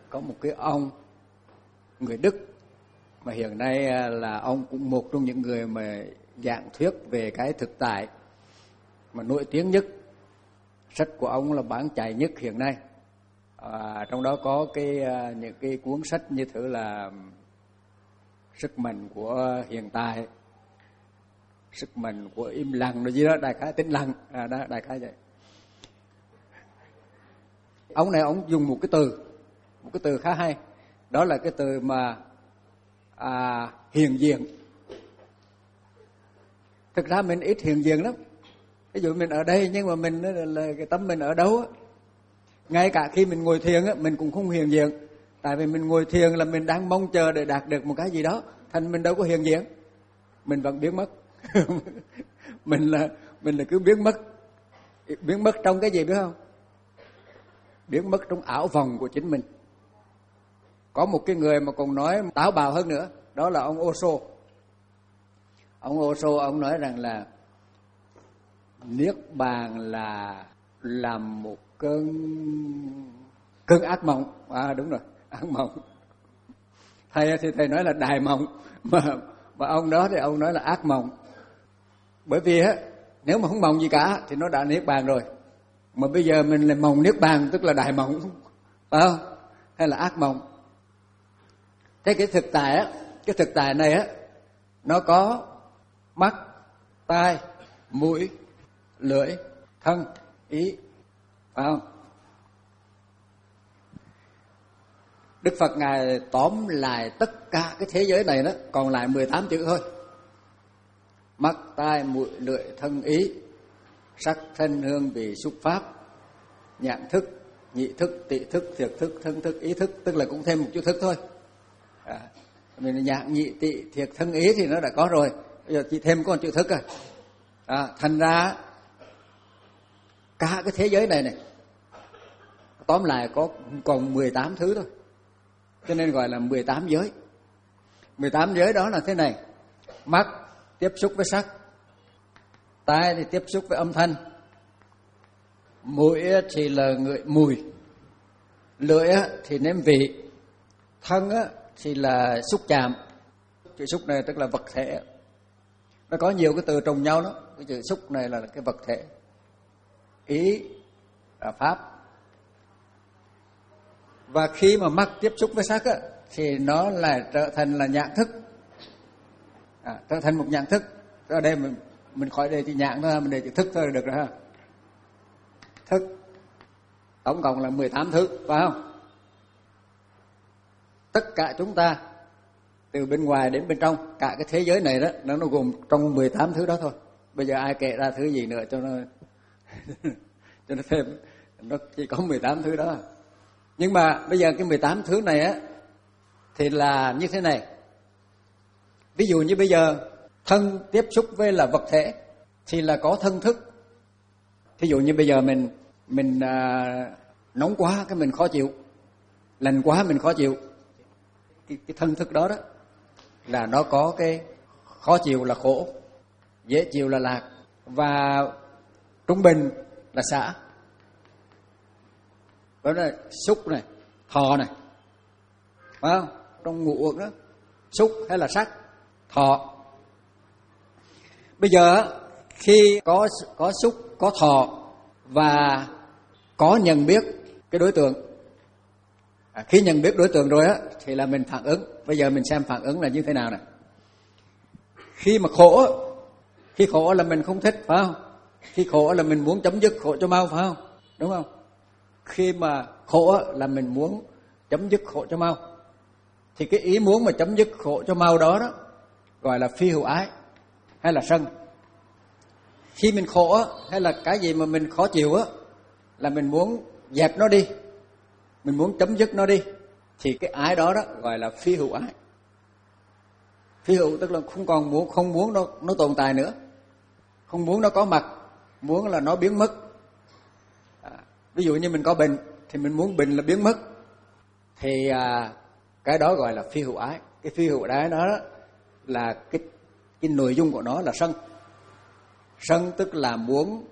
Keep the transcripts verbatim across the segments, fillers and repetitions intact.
có một cái ông người Đức mà hiện nay là ông cũng một trong những người mà giảng thuyết về cái thực tại mà nổi tiếng nhất. Sách của ông là bán chạy nhất hiện nay. À, trong đó có cái những cái cuốn sách như thử là Sức mạnh của hiện tại, Sức mạnh của im lặng rồi gì đó, đại khái tĩnh lặng, à, đó, đại khái vậy. Ông này ông dùng một cái từ, một cái từ khá hay, đó là cái từ mà à, hiện diện. Thực ra mình ít hiện diện lắm. Ví dụ mình ở đây nhưng mà mình là, là cái tâm mình ở đâu á. Ngay cả khi mình ngồi thiền á, mình cũng không hiện diện. Tại vì mình ngồi thiền là mình đang mong chờ để đạt được một cái gì đó, thành mình đâu có hiện diện. Mình vẫn biến mất. mình là mình là cứ biến mất. Biến mất trong cái gì biết không? Biến mất trong ảo vòng của chính mình. Có một cái người mà còn nói táo bạo hơn nữa, đó là ông Osho. Ông Osho ông nói rằng là niết bàn là là một cơn cơn ác mộng. À đúng rồi, ác mộng. Thầy thì thầy nói là đại mộng, mà mà ông đó thì ông nói là ác mộng. Bởi vì á, nếu mà không mộng gì cả thì nó đã niết bàn rồi. Mà bây giờ mình là mộng niết bàn tức là đại mộng, phải không? Hay là ác mộng? Thế cái thực tại á, cái thực tại này á, nó có mắt, tai, mũi, lưỡi, thân, ý, phải không? Đức Phật Ngài tóm lại tất cả cái thế giới này đó, còn lại mười tám chữ thôi. Mắt, tai, mũi, lưỡi, thân, ý, sắc, thân, hương, vị, xúc, pháp, nhãn thức, nhị thức, tị thức, thiệt thức, thân thức, ý thức, tức là cũng thêm một chữ thức thôi. À, mình nhãn, nhị, tị, thiệt, thân, ý thì nó đã có rồi, bây giờ chỉ thêm con chữ thức à. À, thành ra cả cái thế giới này này tóm lại có còn mười tám thứ thôi, cho nên gọi là mười tám giới. mười tám giới đó là thế này: mắt tiếp xúc với sắc, tai thì tiếp xúc với âm thanh, mũi thì là ngửi mùi, lưỡi thì nếm vị, thân thì là xúc chạm. Chữ xúc này tức là vật thể, nó có nhiều cái từ trùng nhau đó. Cái chữ xúc này là cái vật thể. Ý là pháp. Và khi mà mắt tiếp xúc với sắc á, thì nó là trở thành là nhãn thức, à, trở thành một nhãn thức. Ở đây mình mình khỏi đề chữ nhãn thôi, mình đề chữ thức thôi là được rồi ha. Thức tổng cộng là mười tám thứ, phải không? Tất cả chúng ta từ bên ngoài đến bên trong, cả cái thế giới này đó, nó nó gồm trong mười tám thứ đó thôi. Bây giờ ai kể ra thứ gì nữa cho nó cho nó thêm, nó chỉ có mười tám thứ đó. Nhưng mà bây giờ cái mười tám thứ này á thì là như thế này. Ví dụ như bây giờ thân tiếp xúc với là vật thể thì là có thân thức. Thí dụ như bây giờ mình mình à, nóng quá cái mình khó chịu, lạnh quá mình khó chịu. Cái, cái thân thức đó đó là nó có cái khó chịu là khổ, dễ chịu là lạc, và trung bình là xả. Đó là xúc này, thọ này, phải không? Trong ngũ uẩn đó, xúc hay là sắc, thọ. Bây giờ khi có có xúc, có thọ và có nhận biết cái đối tượng, à, khi nhận biết đối tượng rồi á thì là mình phản ứng. Bây giờ mình xem phản ứng là như thế nào này. Khi mà khổ, khi khổ là mình không thích, phải không? Khi khổ là mình muốn chấm dứt khổ cho mau, phải không? Đúng không? Khi mà khổ là mình muốn chấm dứt khổ cho mau, thì cái ý muốn mà chấm dứt khổ cho mau đó đó gọi là phi hữu ái hay là sân. Khi mình khổ hay là cái gì mà mình khó chịu á, là mình muốn dẹp nó đi, mình muốn chấm dứt nó đi, thì cái ái đó đó gọi là phi hữu ái. Phi hữu tức là không còn muốn, không muốn nó nó tồn tại nữa, không muốn nó có mặt, muốn là nó biến mất. À, ví dụ như mình có bệnh thì mình muốn bệnh là biến mất, thì à, cái đó gọi là phi hữu ái. Cái phi hữu ái đó, đó là cái cái nội dung của nó là sân. Sân tức là muốn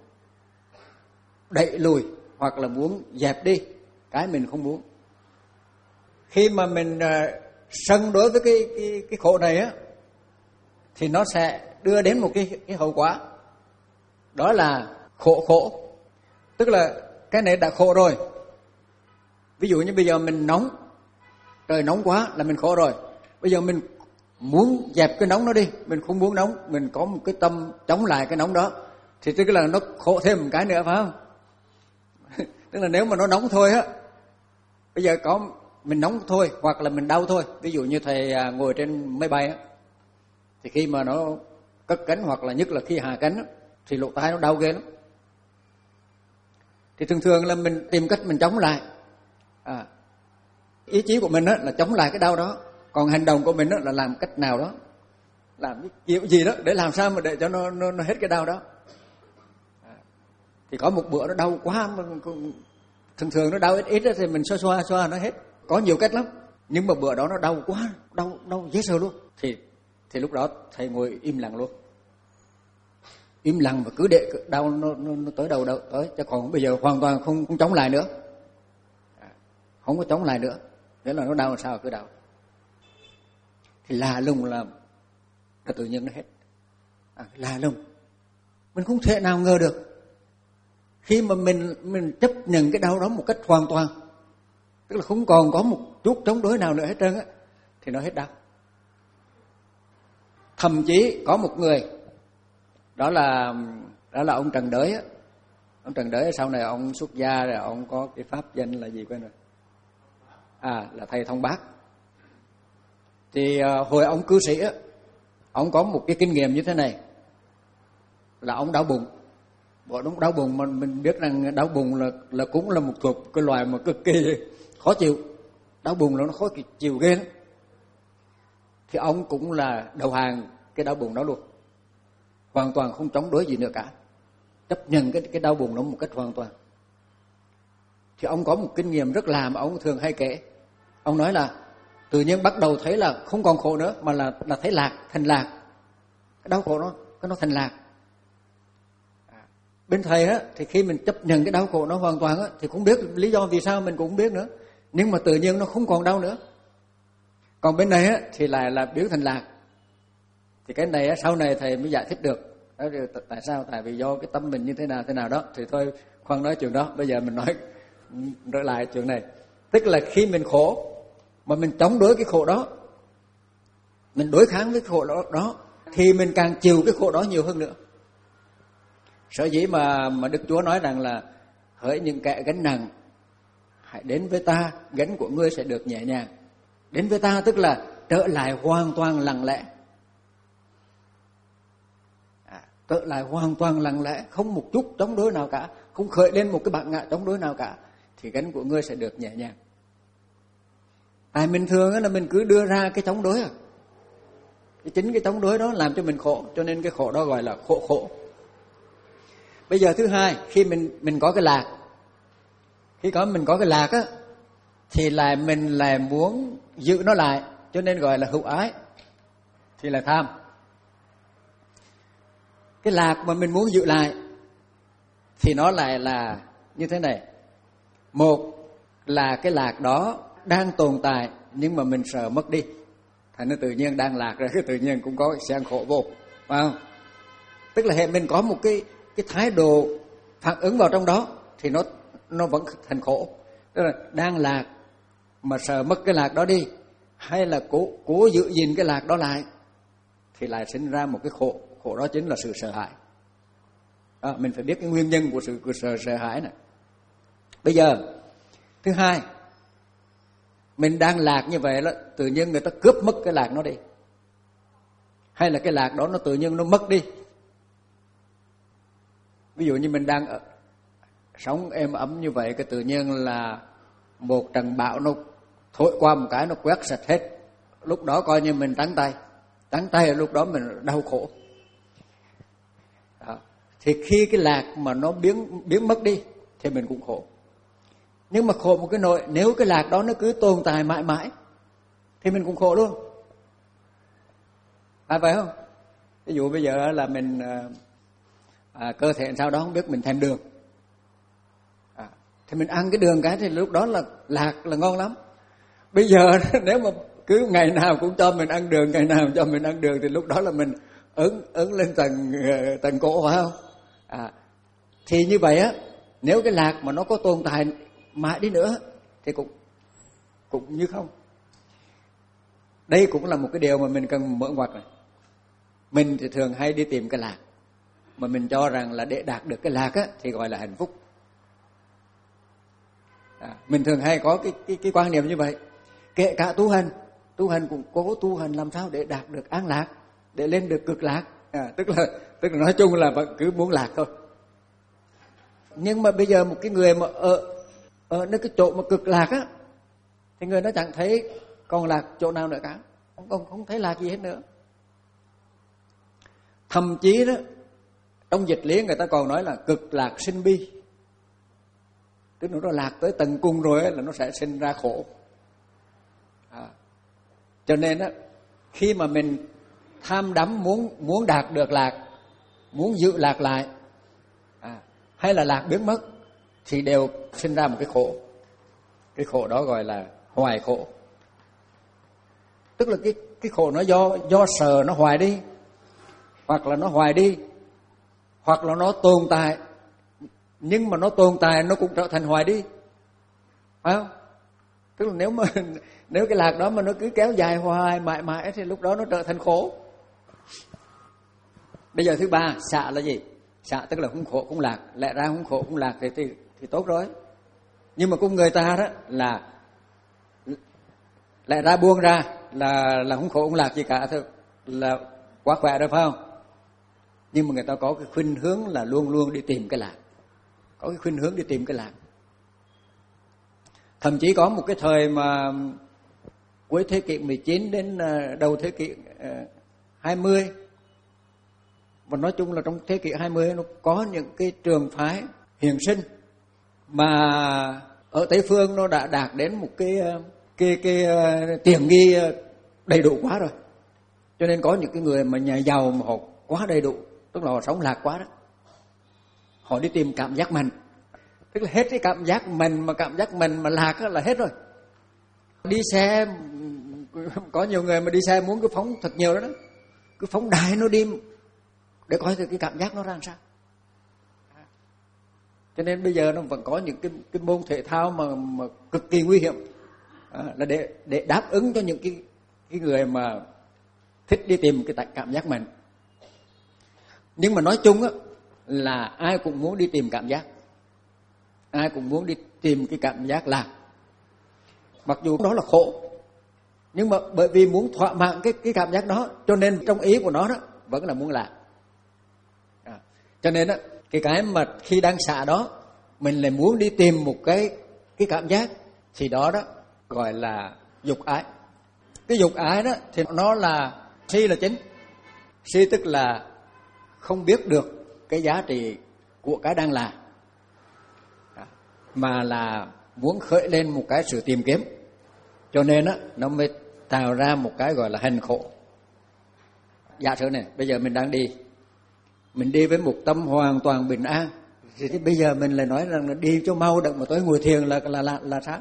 đẩy lùi hoặc là muốn dẹp đi cái mình không muốn. khi mà mình uh, sân đối với cái cái cái khổ này á, thì nó sẽ đưa đến một cái cái hậu quả, đó là khổ khổ. Tức là cái này đã khổ rồi. Ví dụ như bây giờ mình nóng, trời nóng quá là mình khổ rồi. Bây giờ mình muốn dẹp cái nóng nó đi, mình không muốn nóng, mình có một cái tâm chống lại cái nóng đó, thì tức là nó khổ thêm một cái nữa, phải không? Tức là nếu mà nó nóng thôi á, bây giờ có mình nóng thôi hoặc là mình đau thôi. Ví dụ như thầy ngồi trên máy bay á, thì khi mà nó cất cánh hoặc là nhất là khi hạ cánh á, thì lỗ tai nó đau ghê lắm. Thì thường thường là mình tìm cách mình chống lại. À, ý chí của mình á, là chống lại cái đau đó. Còn hành động của mình á, là làm cách nào đó, làm cái kiểu gì đó để làm sao mà để cho nó, nó, nó hết cái đau đó. À, thì có một bữa nó đau quá, mà thường thường nó đau ít ít đó, thì mình xoa xoa xoa nó hết. Có nhiều cách lắm. Nhưng mà bữa đó nó đau quá, đau đau dễ sợ luôn. Thì thì lúc đó thầy ngồi im lặng luôn. Im lặng và cứ để đau nó, nó, nó tới đầu đâu tới. Chứ còn bây giờ hoàn toàn không, không chống lại nữa. À, không có chống lại nữa. Thế là nó đau làm sao cứ đau. Thì lạ lùng là nó tự nhiên nó hết. À, lạ lùng. Mình không thể nào ngờ được. Khi mà mình mình chấp nhận cái đau đó một cách hoàn toàn, tức là không còn có một chút chống đối nào nữa hết trơn á, thì nó hết đau. Thậm chí có một người, đó là đó là ông Trần Đới á. Ông Trần Đới sau này ông xuất gia rồi, ông có cái pháp danh là gì quên rồi. À, là thầy Thông Bác. Thì uh, hồi ông cư sĩ á, ông có một cái kinh nghiệm như thế này, là ông đau bụng. Bộ đúng đau bụng mà mình biết rằng đau bụng là là cũng là một thuộc cái loài mà cực kỳ khó chịu. Đau bụng là nó khó chịu ghê lắm. Thì ông cũng là đầu hàng cái đau bụng đó luôn, hoàn toàn không chống đối gì nữa cả, chấp nhận cái cái đau bụng đó một cách hoàn toàn. Thì ông có một kinh nghiệm rất là mà ông thường hay kể. Ông nói là tự nhiên bắt đầu thấy là không còn khổ nữa, mà là là thấy lạc, thành lạc. Cái đau khổ nó cái nó thành lạc. À, bên thầy á thì khi mình chấp nhận cái đau khổ nó hoàn toàn á, thì cũng biết lý do vì sao mình cũng không biết nữa, nhưng mà tự nhiên nó không còn đau nữa. Còn bên này á thì lại là biến thành lạc. Thì cái này á, sau này thầy mới giải thích được. Đó, tại sao? Tại vì do cái tâm mình như thế nào thế nào đó. Thì thôi khoan nói chuyện đó. Bây giờ mình nói trở lại chuyện này. Tức là khi mình khổ mà mình chống đối cái khổ đó, mình đối kháng với cái khổ đó, đó thì mình càng chịu cái khổ đó nhiều hơn nữa. Sở dĩ mà mà Đức Chúa nói rằng là hỡi những kẻ gánh nặng, hãy đến với ta, gánh của ngươi sẽ được nhẹ nhàng. Đến với ta tức là trở lại hoàn toàn lặng lẽ. À, trở lại hoàn toàn lặng lẽ, không một chút chống đối nào cả, không khởi lên một cái bản ngã chống đối nào cả, thì gánh của ngươi sẽ được nhẹ nhàng. Tại mình thường là mình cứ đưa ra cái chống đối à. Cái chính cái chống đối đó làm cho mình khổ, cho nên cái khổ đó gọi là khổ khổ. Bây giờ thứ hai, khi mình mình có cái lạc, khi có mình có cái lạc á, thì lại mình lại muốn giữ nó lại, cho nên gọi là hữu ái, thì là tham. Cái lạc mà mình muốn giữ lại thì nó lại là như thế này. Một là cái lạc đó đang tồn tại nhưng mà mình sợ mất đi, thành nó tự nhiên đang lạc rồi, cái tự nhiên cũng có sẽ khổ vô, phải không? Tức là hệ mình có một cái cái thái độ phản ứng vào trong đó thì nó nó vẫn thành khổ. Tức là đang lạc mà sợ mất cái lạc đó đi, hay là cố cố giữ gìn cái lạc đó lại, thì lại sinh ra một cái khổ. Khổ đó chính là sự sợ hãi. Đó, mình phải biết cái nguyên nhân của sự của sợ sợ hãi này. Bây giờ thứ hai, mình đang lạc như vậy đó, tự nhiên người ta cướp mất cái lạc nó đi, hay là cái lạc đó nó tự nhiên nó mất đi. Ví dụ như mình đang ở, sống êm ấm như vậy, cái tự nhiên là một trận bão nó thổi qua một cái, nó quét sạch hết. Lúc đó coi như mình trắng tay, trắng tay lúc đó mình đau khổ. Đó. Thì khi cái lạc mà nó biến biến mất đi thì mình cũng khổ. Nhưng mà khổ một cái nỗi, nếu cái lạc đó nó cứ tồn tại mãi mãi thì mình cũng khổ luôn. À phải không? Ví dụ bây giờ là mình à, cơ thể sao đó không biết, mình thèm đường. À, thì mình ăn cái đường cái thì lúc đó là lạc là ngon lắm. Bây giờ nếu mà cứ ngày nào cũng cho mình ăn đường, ngày nào cho mình ăn đường thì lúc đó là mình ứng ứng lên tầng tầng cổ, phải không? À, thì như vậy á, nếu cái lạc mà nó có tồn tại mãi đi nữa thì cũng cũng như không. Đây cũng là một cái điều mà mình cần mở ngoặt này. Mình thì thường hay đi tìm cái lạc, mà mình cho rằng là để đạt được cái lạc á thì gọi là hạnh phúc. À, mình thường hay có cái cái cái quan niệm như vậy. Kể cả tu hành, tu hành cũng cố tu hành làm sao để đạt được an lạc, để lên được cực lạc. À, tức là tức là nói chung là vẫn cứ muốn lạc thôi. Nhưng mà bây giờ một cái người mà ở ở nơi cái chỗ mà cực lạc á, thì người nó chẳng thấy còn lạc chỗ nào nữa cả, không không không thấy lạc gì hết nữa. Thậm chí đó, trong dịch lý người ta còn nói là cực lạc sinh bi, tức là nó lạc tới tận cùng rồi ấy, là nó sẽ sinh ra khổ. À, cho nên á, khi mà mình tham đắm muốn muốn đạt được lạc, muốn giữ lạc lại, à, hay là lạc biến mất, thì đều sinh ra một cái khổ. Cái khổ đó gọi là hoài khổ. Tức là cái cái khổ nó do do sợ nó hoài đi, hoặc là nó hoài đi, hoặc là nó tồn tại, nhưng mà nó tồn tại nó cũng trở thành hoài đi, phải không? Tức là nếu mà nếu cái lạc đó mà nó cứ kéo dài hoài mãi mãi thì lúc đó nó trở thành khổ. Bây giờ thứ ba, xả là gì? Xả tức là không khổ không lạc, lẽ ra không khổ không lạc thì thì, thì tốt rồi. Nhưng mà con người ta đó là lẽ ra buông ra là là không khổ không lạc gì cả thôi, là quá khỏe rồi, phải không? Nhưng mà người ta có cái khuynh hướng là luôn luôn đi tìm cái lạc, có cái khuynh hướng đi tìm cái lạc. Thậm chí có một cái thời mà cuối thế kỷ mười chín đến đầu thế kỷ hai mươi, và nói chung là trong thế kỷ hai mươi nó có những cái trường phái hiền sinh mà ở Tây phương nó đã đạt đến một cái cái cái, cái tiện nghi đầy đủ quá rồi. Cho nên có những cái người mà nhà giàu mà họ quá đầy đủ, tức là họ sống lạc quá đó, họ đi tìm cảm giác mình, tức là hết cái cảm giác mình, mà cảm giác mình mà lạc là hết rồi. Đi xe, có nhiều người mà đi xe muốn cứ phóng thật nhiều đó, đó. Cứ phóng đại nó đi để coi thử cái cảm giác nó ra làm sao. Cho nên bây giờ nó vẫn có những cái, cái môn thể thao mà, mà cực kỳ nguy hiểm, à, là để để đáp ứng cho những cái cái người mà thích đi tìm cái cảm giác mình. Nhưng mà nói chung á, là ai cũng muốn đi tìm cảm giác, ai cũng muốn đi tìm cái cảm giác lạc, mặc dù đó là khổ, nhưng mà bởi vì muốn thỏa mãn cái cái cảm giác đó, cho nên trong ý của nó đó vẫn là muốn lạc. À, cho nên á, cái cái mà khi đang xả đó mình lại muốn đi tìm một cái cái cảm giác, thì đó đó gọi là dục ái. Cái dục ái đó thì nó là si là chính. Si tức là không biết được cái giá trị của cái đang là, mà là muốn khởi lên một cái sự tìm kiếm, cho nên á nó mới tạo ra một cái gọi là hành khổ. Giả sử này, bây giờ mình đang đi, mình đi với một tâm hoàn toàn bình an, thì bây giờ mình lại nói rằng là đi cho mau đặng mà tối ngồi thiền là là là, là sao?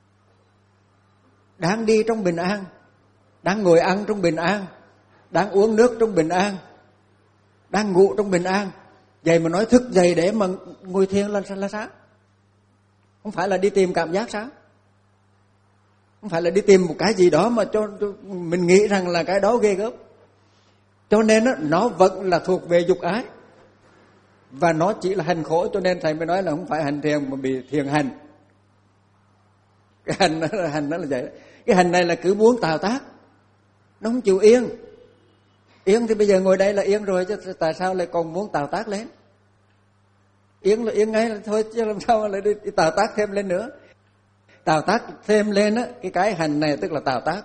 Đang đi trong bình an, đang ngồi ăn trong bình an, đang uống nước trong bình an, đang ngủ trong bình an, vậy mà nói thức dậy để mà ngồi thiền là là sao? Không phải là đi tìm cảm giác sao? Không phải là đi tìm một cái gì đó mà cho, cho mình nghĩ rằng là cái đó ghê gớm. Cho nên đó, nó vẫn là thuộc về dục ái, và nó chỉ là hành khổ. Cho nên thầy mới nói là không phải hành thiền mà bị thiền hành. Cái hành đó là, hành đó là vậy. Cái hành này là cứ muốn tạo tác, nó không chịu yên. Yên thì bây giờ ngồi đây là yên rồi, chứ tại sao lại còn muốn tạo tác lên? Yên là yên ngay là thôi, chứ làm sao lại đi, đi tạo tác thêm lên nữa. Tạo tác thêm lên á, cái cái hành này tức là tạo tác.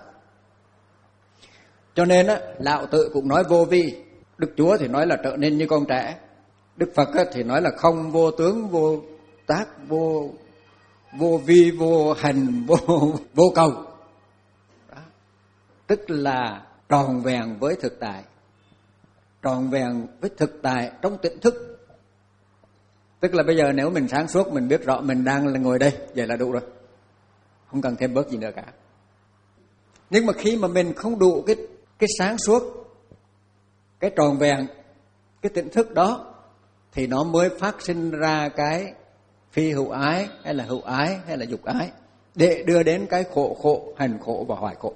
Cho nên á, Lão Tự cũng nói vô vi, Đức Chúa thì nói là trở nên như con trẻ, Đức Phật á, thì nói là không vô tướng, vô tác, vô vô vi, vô hành, vô vô cầu. Đó. Tức là tròn vẹn với thực tại, tròn vẹn với thực tại trong tỉnh thức. Tức là bây giờ nếu mình sáng suốt, mình biết rõ mình đang là ngồi đây, vậy là đủ rồi, không cần thêm bớt gì nữa cả. Nhưng mà khi mà mình không đủ cái cái sáng suốt, cái tròn vẹn, cái tỉnh thức đó, thì nó mới phát sinh ra cái phi hữu ái hay là hữu ái hay là dục ái, để đưa đến cái khổ khổ, hành khổ và hoại khổ.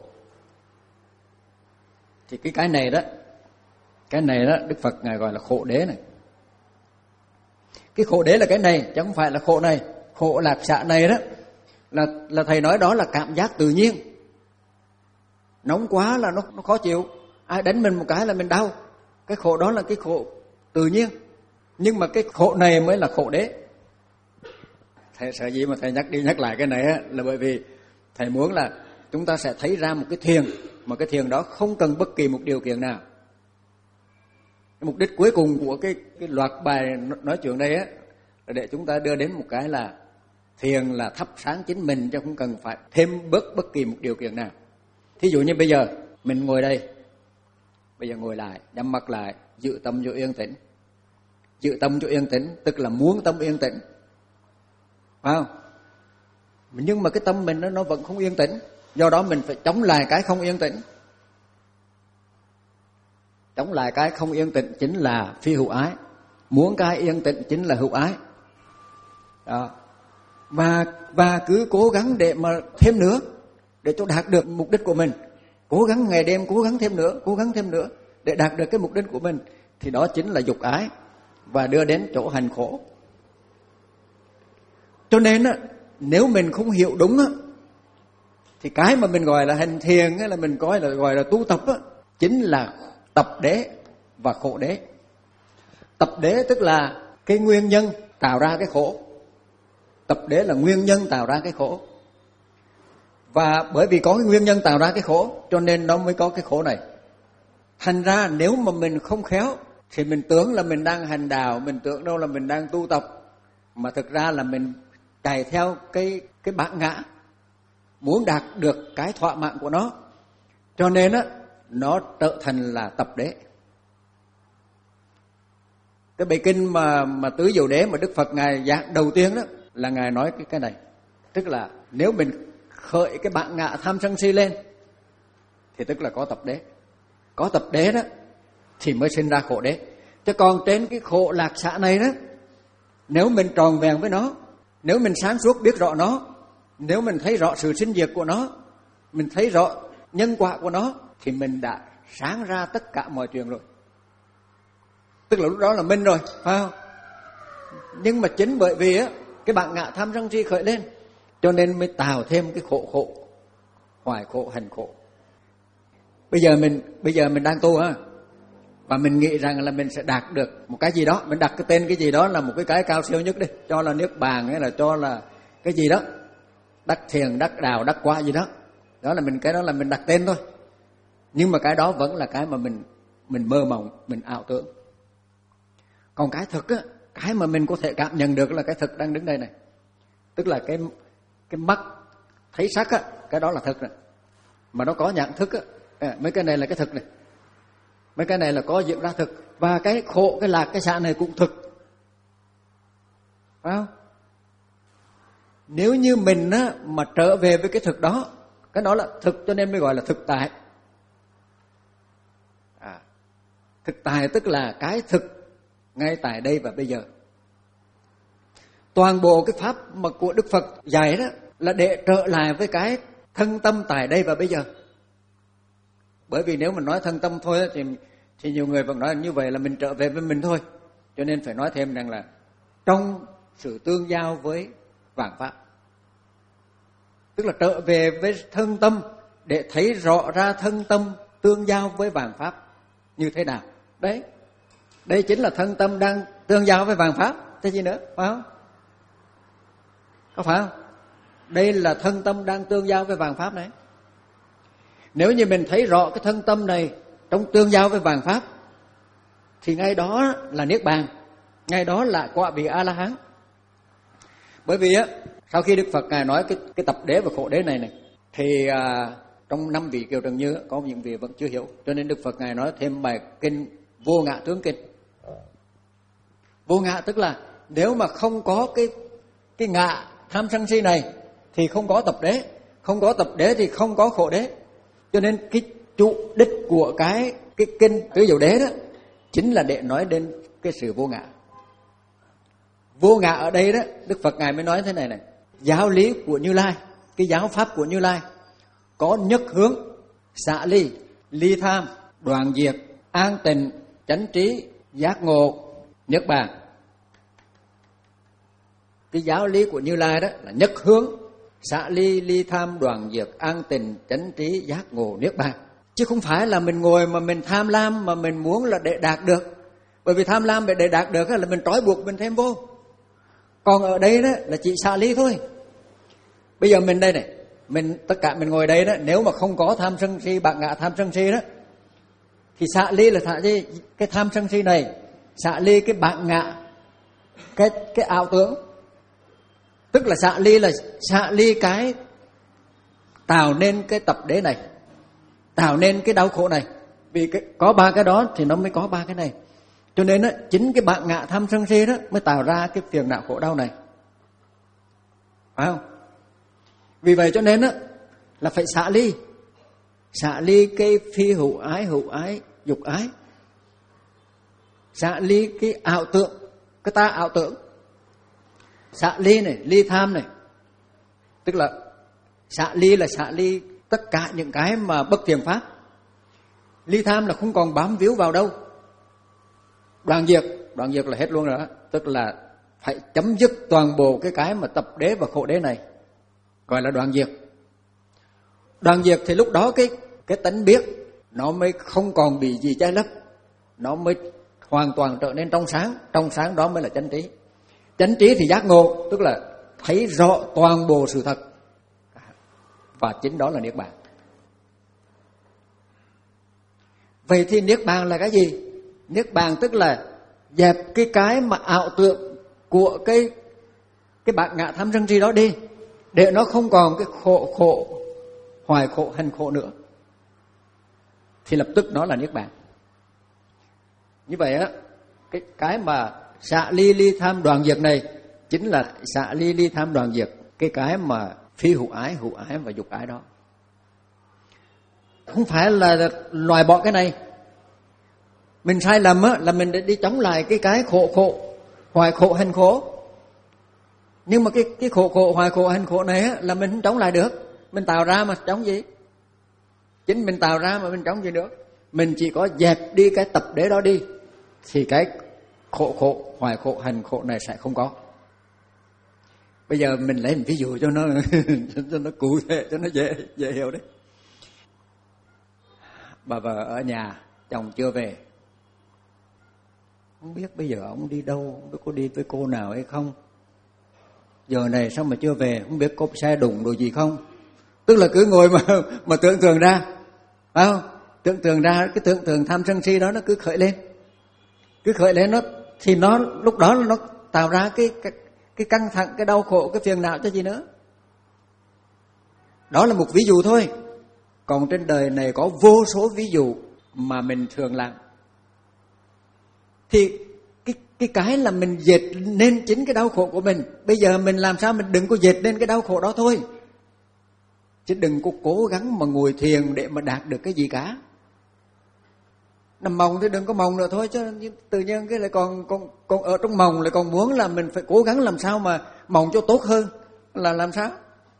Thì cái cái này đó, cái này đó Đức Phật Ngài gọi là khổ đế này. Cái khổ đế là cái này, chứ không phải là khổ này. Khổ lạc xạ này đó là là thầy nói đó là cảm giác tự nhiên. Nóng quá là nó nó khó chịu, ai đánh mình một cái là mình đau. Cái khổ đó là cái khổ tự nhiên. Nhưng mà cái khổ này mới là khổ đế. Thầy sợ gì mà thầy nhắc đi nhắc lại cái này á, là bởi vì thầy muốn là chúng ta sẽ thấy ra một cái thiền, mà cái thiền đó không cần bất kỳ một điều kiện nào. Cái mục đích cuối cùng của cái cái loạt bài nói chuyện đây á là để chúng ta đưa đến một cái là thiền là thắp sáng chính mình, chứ không cần phải thêm bớt bất kỳ một điều kiện nào. Thí dụ như bây giờ mình ngồi đây, bây giờ ngồi lại, nhắm mắt lại, giữ tâm cho yên tĩnh. Giữ tâm cho yên tĩnh tức là muốn tâm yên tĩnh, phải không? Nhưng mà cái tâm mình nó, nó vẫn không yên tĩnh, do đó mình phải chống lại cái không yên tĩnh. Chống lại cái không yên tĩnh chính là phi hữu ái, muốn cái yên tĩnh chính là hữu ái. Đó. Và, và cứ cố gắng để mà thêm nữa, để cho đạt được mục đích của mình. Cố gắng ngày đêm, cố gắng thêm nữa, cố gắng thêm nữa để đạt được cái mục đích của mình. Thì đó chính là dục ái và đưa đến chỗ hành khổ. Cho nên á, nếu mình không hiểu đúng á, thì cái mà mình gọi là hành thiền á, là mình coi là gọi là tu tập á, chính là tập đế và khổ đế. Tập đế tức là cái nguyên nhân tạo ra cái khổ. Tập đế là nguyên nhân tạo ra cái khổ. Và bởi vì có cái nguyên nhân tạo ra cái khổ, cho nên nó mới có cái khổ này. Thành ra nếu mà mình không khéo thì mình tưởng là mình đang hành đạo, mình tưởng đâu là mình đang tu tập, mà thực ra là mình chạy theo cái cái bản ngã, muốn đạt được cái thỏa mãn của nó. Cho nên á, nó trở thành là tập đế. Cái bài kinh mà mà tứ diệu đế mà Đức Phật Ngài giảng đầu tiên đó là Ngài nói cái cái này. Tức là nếu mình khởi cái bản ngã tham sân si lên thì tức là có tập đế. Có tập đế đó thì mới sinh ra khổ đế. Chứ còn trên cái khổ lạc xạ này đó, nếu mình tròn vẹn với nó, nếu mình sáng suốt biết rõ nó, nếu mình thấy rõ sự sinh diệt của nó, mình thấy rõ nhân quả của nó, thì mình đã sáng ra tất cả mọi chuyện rồi. Tức là lúc đó là minh rồi, phải không? Nhưng mà chính bởi vì á, cái bản ngã tham sân si khởi lên, cho nên mới tạo thêm cái khổ khổ, hoại khổ, hành khổ. Bây giờ mình bây giờ mình đang tu á, và mình nghĩ rằng là mình sẽ đạt được một cái gì đó, mình đặt cái tên cái gì đó là một cái cái cao siêu nhất đi, cho là niết bàn hay là cho là cái gì đó, đắc thiền, đắc đạo, đắc quả gì đó. Đó là mình cái đó là mình đặt tên thôi. Nhưng mà cái đó vẫn là cái mà mình mình mơ mộng, mình ảo tưởng. Còn cái thực á, cái mà mình có thể cảm nhận được là cái thực đang đứng đây này. Tức là cái cái mắt thấy sắc á, cái đó là thực này. Mà nó có nhận thức á, à, mấy cái này là cái thực này. Mấy cái này là có diễn ra thực. Và cái khổ, cái lạc, cái xạ này cũng thực. Phải không? Nếu như mình á, mà trở về với cái thực đó, cái đó là thực, cho nên mới gọi là thực tại. À, thực tại tức là cái thực ngay tại đây và bây giờ. Toàn bộ cái pháp mà của Đức Phật dạy đó là để trở lại với cái thân tâm tại đây và bây giờ. Bởi vì nếu mà nói thân tâm thôi thì, thì nhiều người vẫn nói như vậy là mình trở về với mình thôi. Cho nên phải nói thêm rằng là trong sự tương giao với vạn pháp. Tức là trở về với thân tâm để thấy rõ ra thân tâm tương giao với vạn pháp như thế nào. Đấy, đây chính là thân tâm đang tương giao với vạn pháp. Thế gì nữa, phải không? Có phải không? Đây là thân tâm đang tương giao với vạn pháp này. Nếu như mình thấy rõ cái thân tâm này trong tương giao với vạn pháp thì ngay đó là niết bàn, ngay đó là quả vị A La Hán. Bởi vì á, sau khi Đức Phật Ngài nói cái cái tập đế và khổ đế này này thì à, trong năm vị Kiều Trần Như có những vị vẫn chưa hiểu, cho nên Đức Phật Ngài nói thêm bài kinh Vô Ngã Tướng Kinh. Vô ngã tức là nếu mà không có cái cái ngã tham sân si này thì không có tập đế, không có tập đế thì không có khổ đế. Cho nên cái chủ đích của cái cái kinh Tứ Diệu Đế đó chính là để nói đến cái sự vô ngã. Vô ngã ở đây đó, Đức Phật Ngài mới nói thế này này: giáo lý của Như Lai, cái giáo pháp của Như Lai có nhất hướng, xả ly, ly tham, đoạn diệt, an tịnh, chánh trí, giác ngộ, niết bàn. Cái giáo lý của Như Lai đó là nhất hướng, xả ly, ly tham, đoạn diệt, an tịnh, chánh trí, giác ngộ, niết bàn. Chứ không phải là mình ngồi mà mình tham lam mà mình muốn là để đạt được. Bởi vì tham lam để đạt được là mình trói buộc mình thêm vô. Còn ở đây đó là chỉ xả ly thôi. Bây giờ mình đây này, mình tất cả mình ngồi đây đó, nếu mà không có tham sân si, bạc ngạ tham sân si đó, thì xả ly là xả ly cái tham sân si này, xả ly cái bạc ngạ, cái cái ảo tưởng. Tức là xả ly là xả ly cái tạo nên cái tập đế này, tạo nên cái đau khổ này. Vì cái, có ba cái đó thì nó mới có ba cái này. Cho nên đó, chính cái bạc ngạ tham sân si đó mới tạo ra cái phiền não khổ đau này, phải không? Vì vậy cho nên đó, là phải xả ly, xả ly cái phi hữu ái, hữu ái, dục ái, xả ly cái ảo tưởng, cái ta ảo tưởng, xả ly này, ly tham này. Tức là xả ly là xả ly tất cả những cái mà bất thiện pháp. Ly tham là không còn bám víu vào đâu. Đoạn diệt, đoạn diệt là hết luôn rồi đó. Tức là phải chấm dứt toàn bộ cái cái mà tập đế và khổ đế này, gọi là đoạn diệt. Đoạn diệt thì lúc đó cái cái tánh biết nó mới không còn bị gì che lấp, nó mới hoàn toàn trở nên trong sáng. Trong sáng đó mới là chánh trí. Chánh trí thì giác ngộ, tức là thấy rõ toàn bộ sự thật, và chính đó là niết bàn. Vậy thì niết bàn là cái gì? Niết bàn tức là dẹp cái cái mà ảo tưởng của cái cái bạc ngạ tham sân si đó đi, để nó không còn cái khổ khổ, hoài khổ, hành khổ nữa, thì lập tức nó là niết bàn. Như vậy á, cái cái mà xả ly ly tham đoạn diệt này chính là xả ly ly tham đoạn diệt cái cái mà phi hữu ái, hữu ái và dục ái đó. Không phải là loại bỏ cái này. Mình sai lầm á là mình để đi chống lại cái cái khổ khổ, hoài khổ, hành khổ. Nhưng mà cái cái khổ khổ, hoài khổ, hành khổ này á là mình không chống lại được. Mình tạo ra mà chống gì? Chính mình tạo ra mà mình chống gì được? Mình chỉ có dẹp đi cái tập đế đó đi, thì cái khổ khổ, hoài khổ, hành khổ này sẽ không có. Bây giờ mình lấy một ví dụ cho nó cho nó cụ thể, cho nó dễ dễ hiểu đấy. Bà vợ ở nhà, chồng chưa về, không biết bây giờ ông đi đâu, không biết có đi với cô nào hay không. Giờ này sao mà chưa về, không biết có xe đụng đồ gì không. Tức là cứ ngồi mà mà tưởng tượng ra, phải không? Tưởng tượng ra cái tưởng tượng tham sân si đó nó cứ khởi lên, cứ khởi lên nó thì nó lúc đó nó tạo ra cái cái cái căng thẳng, cái đau khổ, cái phiền não cho gì nữa. Đó là một ví dụ thôi. Còn trên đời này có vô số ví dụ mà mình thường làm. Thì cái cái cái là mình dệt nên chính cái đau khổ của mình. Bây giờ mình làm sao mình đừng có dệt nên cái đau khổ đó thôi. Chứ đừng có cố gắng mà ngồi thiền để mà đạt được cái gì cả. Nằm mộng thì đừng có mộng nữa thôi, chứ tự nhiên cái lại còn còn còn ở trong mộng lại còn muốn là mình phải cố gắng làm sao mà mộng cho tốt hơn, là làm sao?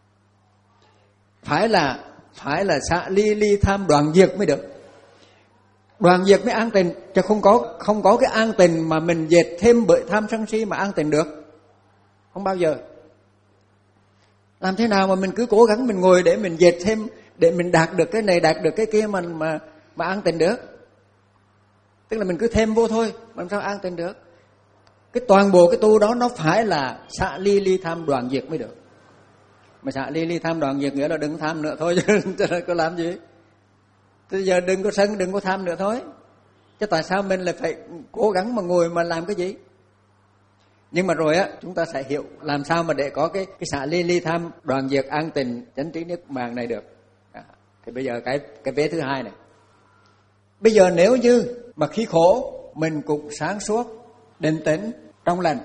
Phải là phải là xả ly ly tham đoạn diệt mới được. Đoạn diệt mới an tịnh, chứ không có không có cái an tịnh mà mình dệt thêm bởi tham sân si mà an tịnh được. Không bao giờ. Làm thế nào mà mình cứ cố gắng mình ngồi để mình dệt thêm, để mình đạt được cái này, đạt được cái kia mà mà mà an tịnh được? Tức là mình cứ thêm vô thôi, làm sao an tịnh được? Cái toàn bộ cái tu đó nó phải là xả ly ly tham đoạn diệt mới được. Mà xả ly ly tham đoạn diệt nghĩa là đừng tham nữa thôi, chứ có làm gì? Bây giờ đừng có sân, đừng có tham nữa thôi. Chứ tại sao mình lại phải cố gắng mà ngồi mà làm cái gì? Nhưng mà rồi á, chúng ta sẽ hiểu làm sao mà để có cái cái xả ly ly tham đoạn diệt an tịnh chánh trí niết bàn này được. À, thì bây giờ cái cái vế thứ hai này. Bây giờ nếu như mà khi khổ mình cũng sáng suốt, định tĩnh, trong lành.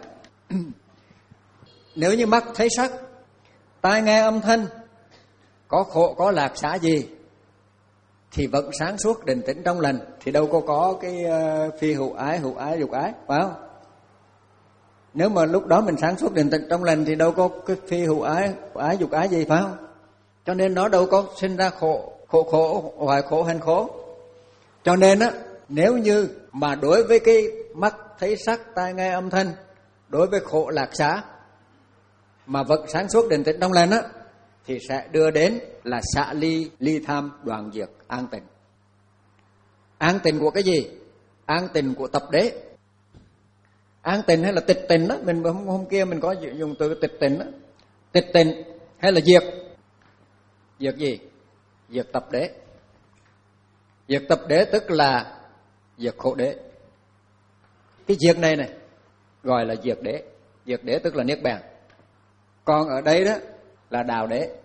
Nếu như mắt thấy sắc, tai nghe âm thanh, có khổ có lạc xả gì, thì vẫn sáng suốt định tĩnh trong lành, thì đâu có có cái phi hữu ái, hữu ái, dục ái, phải không? Nếu mà lúc đó mình sáng suốt định tĩnh trong lành thì đâu có cái phi hữu ái, hữu ái, dục ái gì, phải không? Cho nên nó đâu có sinh ra khổ, khổ khổ, hoài khổ, hành khổ. Cho nên á, nếu như mà đối với cái mắt thấy sắc, tai nghe âm thanh, đối với khổ lạc xá mà vẫn sáng suốt định tĩnh trong lành á, thì sẽ đưa đến là xả ly, ly tham, đoạn diệt, an tịnh. An tịnh của cái gì? An tịnh của tập đế. An tịnh hay là tịch tịnh đó, mình hôm, hôm kia mình có dùng từ tịch tịnh đó. Tịch tịnh hay là diệt? Diệt gì? Diệt tập đế. Diệt tập đế tức là diệt khổ đế. Cái diệt này này gọi là diệt đế. Diệt đế tức là niết bàn. Còn ở đây đó là đạo đế.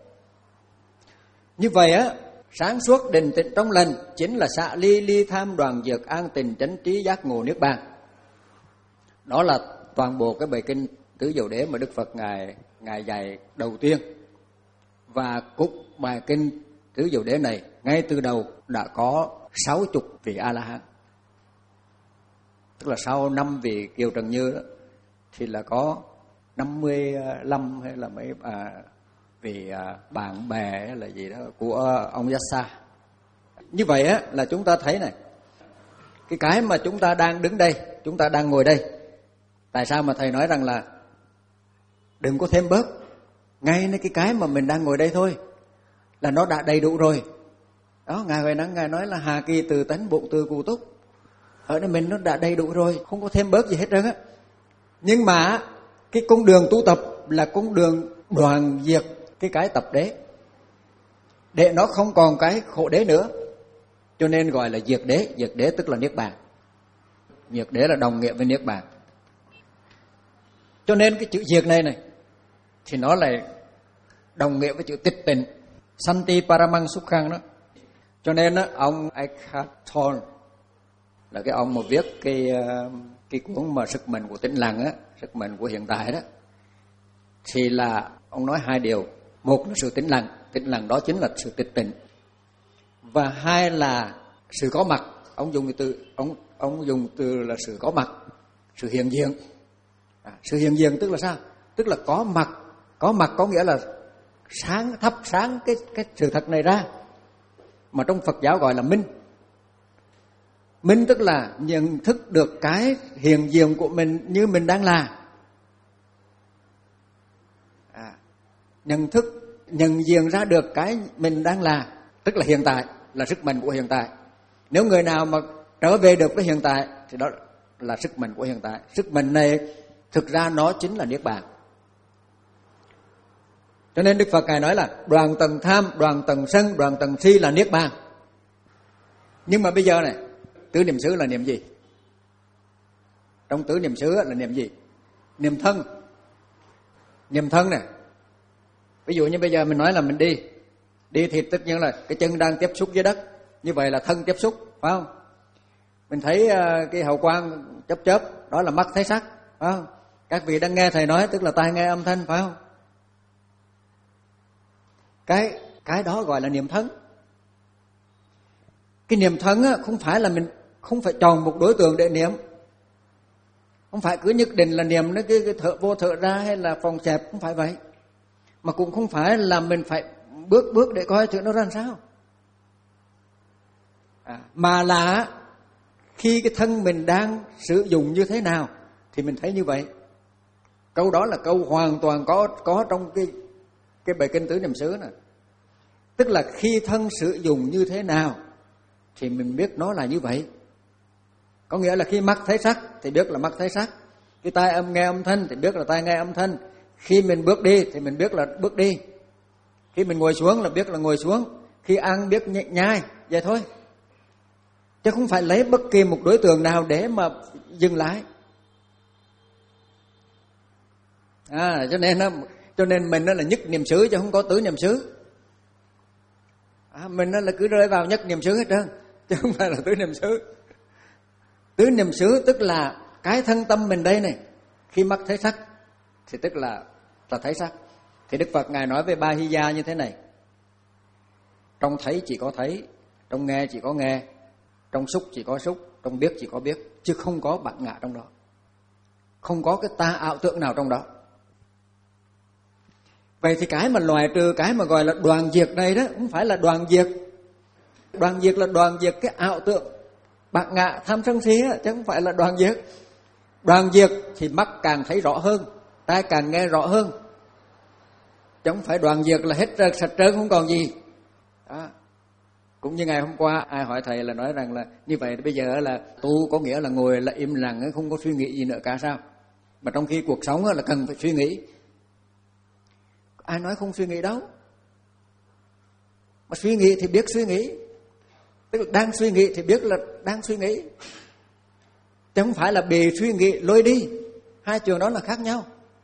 Như vậy á, sáng suốt định tĩnh trong lành chính là xả ly, ly tham, đoạn diệt, an tịnh, chánh trí, giác ngộ, niết bàn. Đó là toàn bộ cái bài kinh Tứ Diệu Đế mà Đức Phật ngài ngài dạy đầu tiên. Và cũng bài kinh Tứ Diệu Đế này ngay từ đầu đã có sáu chục vị A La Hán. Tức là sau năm vị Kiều Trần Như đó thì là có năm mươi lăm hay là mấy à, vì à, bạn bè hay là gì đó của ông Yassa. Như vậy á là chúng ta thấy này, cái cái mà chúng ta đang đứng đây, chúng ta đang ngồi đây, tại sao mà thầy nói rằng là đừng có thêm bớt, ngayในcái cái mà mình đang ngồi đây thôi là nó đã đầy đủ rồi. Đó, ngài Huệ Năng ngài nói là hà kỳ từ tánh bụng từ cụ túc, ở đây mình nó đã đầy đủ rồi, không có thêm bớt gì hết trơn á. Nhưng mà cái con đường tu tập là con đường đoạn diệt cái cái tập đế, để nó không còn cái khổ đế nữa, cho nên gọi là diệt đế. Diệt đế tức là niết bàn. Diệt đế là đồng nghĩa với niết bàn. Cho nên cái chữ diệt này này thì nó lại đồng nghĩa với chữ tịch tịnh, Santi Paramang Sukhang đó. Cho nên đó, ông Eckhart Tolle là cái ông mà viết cái cái cuốn mà Sức Mạnh của Tĩnh Lặng á, Sức Mạnh của Hiện Tại đó, thì là ông nói hai điều. Một là sự tĩnh lặng, tĩnh lặng đó chính là sự tịch tịnh. Và hai là sự có mặt. Ông dùng từ ông ông dùng từ là sự có mặt, sự hiện diện. À, sự hiện diện tức là sao? Tức là có mặt. Có mặt có nghĩa là sáng thắp sáng cái cái sự thật này ra, mà trong Phật giáo gọi là minh. Minh tức là nhận thức được cái hiện diện của mình như mình đang là. À, nhận thức, nhận diện ra được cái mình đang là, tức là hiện tại, là sức mạnh của hiện tại. Nếu người nào mà trở về được với hiện tại thì đó là sức mạnh của hiện tại. Sức mạnh này thực ra nó chính là niết bàn. Cho nên Đức Phật ngài nói là đoạn tầng tham, đoạn tầng sân, đoạn tầng si là niết bàn. Nhưng mà bây giờ này, tứ niệm xứ là niệm gì? Trong tứ niệm xứ là niệm gì? Niệm thân. Niệm thân này. Ví dụ như bây giờ mình nói là mình đi, đi thì tất nhiên là cái chân đang tiếp xúc với đất, như vậy là thân tiếp xúc, phải không? Mình thấy cái hào quang chớp chớp, đó là mắt thấy sắc, phải không? Các vị đang nghe thầy nói tức là tai nghe âm thanh, phải không? Cái cái đó gọi là niệm thân. Cái niệm thân á, không phải là mình không phải chọn một đối tượng để niệm, không phải cứ nhất định là niệm nó cái, cái thở vô thở ra hay là phòng xẹp, không phải vậy. Mà cũng không phải là mình phải bước bước để coi chuyện nó ra làm sao, à, mà là khi cái thân mình đang sử dụng như thế nào thì mình thấy như vậy. Câu đó là câu hoàn toàn có có trong cái cái bài kinh tứ niệm xứ này. Tức là khi thân sử dụng như thế nào thì mình biết nó là như vậy. Có nghĩa là khi mắt thấy sắc thì biết là mắt thấy sắc, khi tai âm nghe âm thanh thì biết là tai nghe âm thanh, khi mình bước đi thì mình biết là bước đi, khi mình ngồi xuống là biết là ngồi xuống, khi ăn biết nhai, vậy thôi. Chứ không phải lấy bất kỳ một đối tượng nào để mà dừng lại. À, cho nên cho nên mình đó là nhất niệm xứ chứ không có tứ niệm xứ. À, mình đó là cứ rơi vào nhất niệm xứ hết trơn, chứ không phải là tứ niệm xứ. Tứ niệm xứ tức là cái thân tâm mình đây này, khi mắt thấy sắc thì tức là là thấy sắc. Thì Đức Phật ngài nói về Ba Hy Gia như thế này: trong thấy chỉ có thấy, trong nghe chỉ có nghe, trong xúc chỉ có xúc, trong biết chỉ có biết, chứ không có bản ngã trong đó. Không có cái ta ảo tưởng nào trong đó. Vậy thì cái mà loại trừ, cái mà gọi là đoàn diệt này đó, không phải là đoàn diệt. Đoàn diệt là đoàn diệt cái ảo tưởng bản ngã tham sân si đó, chứ không phải là đoàn diệt. Đoàn diệt thì mắt càng thấy rõ hơn, tai càng nghe rõ hơn, chứ không phải đoàn diệt là hết trơn, sạch trơn không còn gì. Đó. Cũng như ngày hôm qua ai hỏi thầy là nói rằng là như vậy bây giờ là tu có nghĩa là ngồi là im lặng, không có suy nghĩ gì nữa cả sao? Mà trong khi cuộc sống là cần phải suy nghĩ. Ai nói không suy nghĩ đâu. Mà suy nghĩ thì biết suy nghĩ, tức là đang suy nghĩ thì biết là đang suy nghĩ, chứ không phải là bị suy nghĩ lôi đi. Hai trường đó là khác nhau.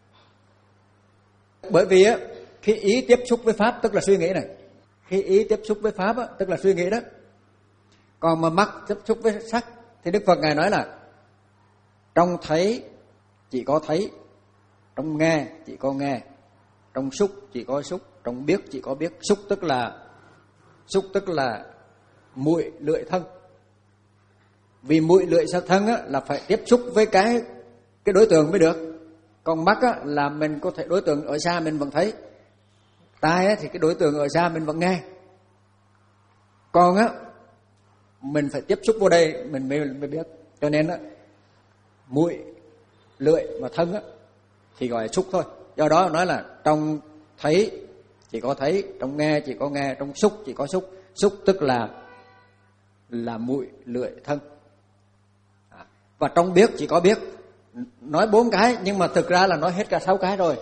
Bởi vì á, khi ý tiếp xúc với pháp tức là suy nghĩ này, khi ý tiếp xúc với pháp á, tức là suy nghĩ đó. Còn mà mắt tiếp xúc với sắc thì Đức Phật Ngài nói là trong thấy chỉ có thấy, trong nghe chỉ có nghe, trong xúc chỉ có xúc, trong biết chỉ có biết. Xúc tức là xúc tức là mũi lưỡi thân. Vì mũi lưỡi sa thân á, là phải tiếp xúc với cái cái đối tượng mới được. Còn mắt á, là mình có thể đối tượng ở xa mình vẫn thấy. Tai á, thì cái đối tượng ở xa mình vẫn nghe. Còn á, mình phải tiếp xúc vô đây mình mới, mới biết. Cho nên á, mũi lưỡi và thân á, thì gọi là xúc thôi. Do đó nói là trong thấy chỉ có thấy, trong nghe chỉ có nghe, trong xúc chỉ có xúc. Xúc tức là là mũi lưỡi thân. Và trong biết chỉ có biết. Nói bốn cái nhưng mà thực ra là nói hết cả sáu cái rồi.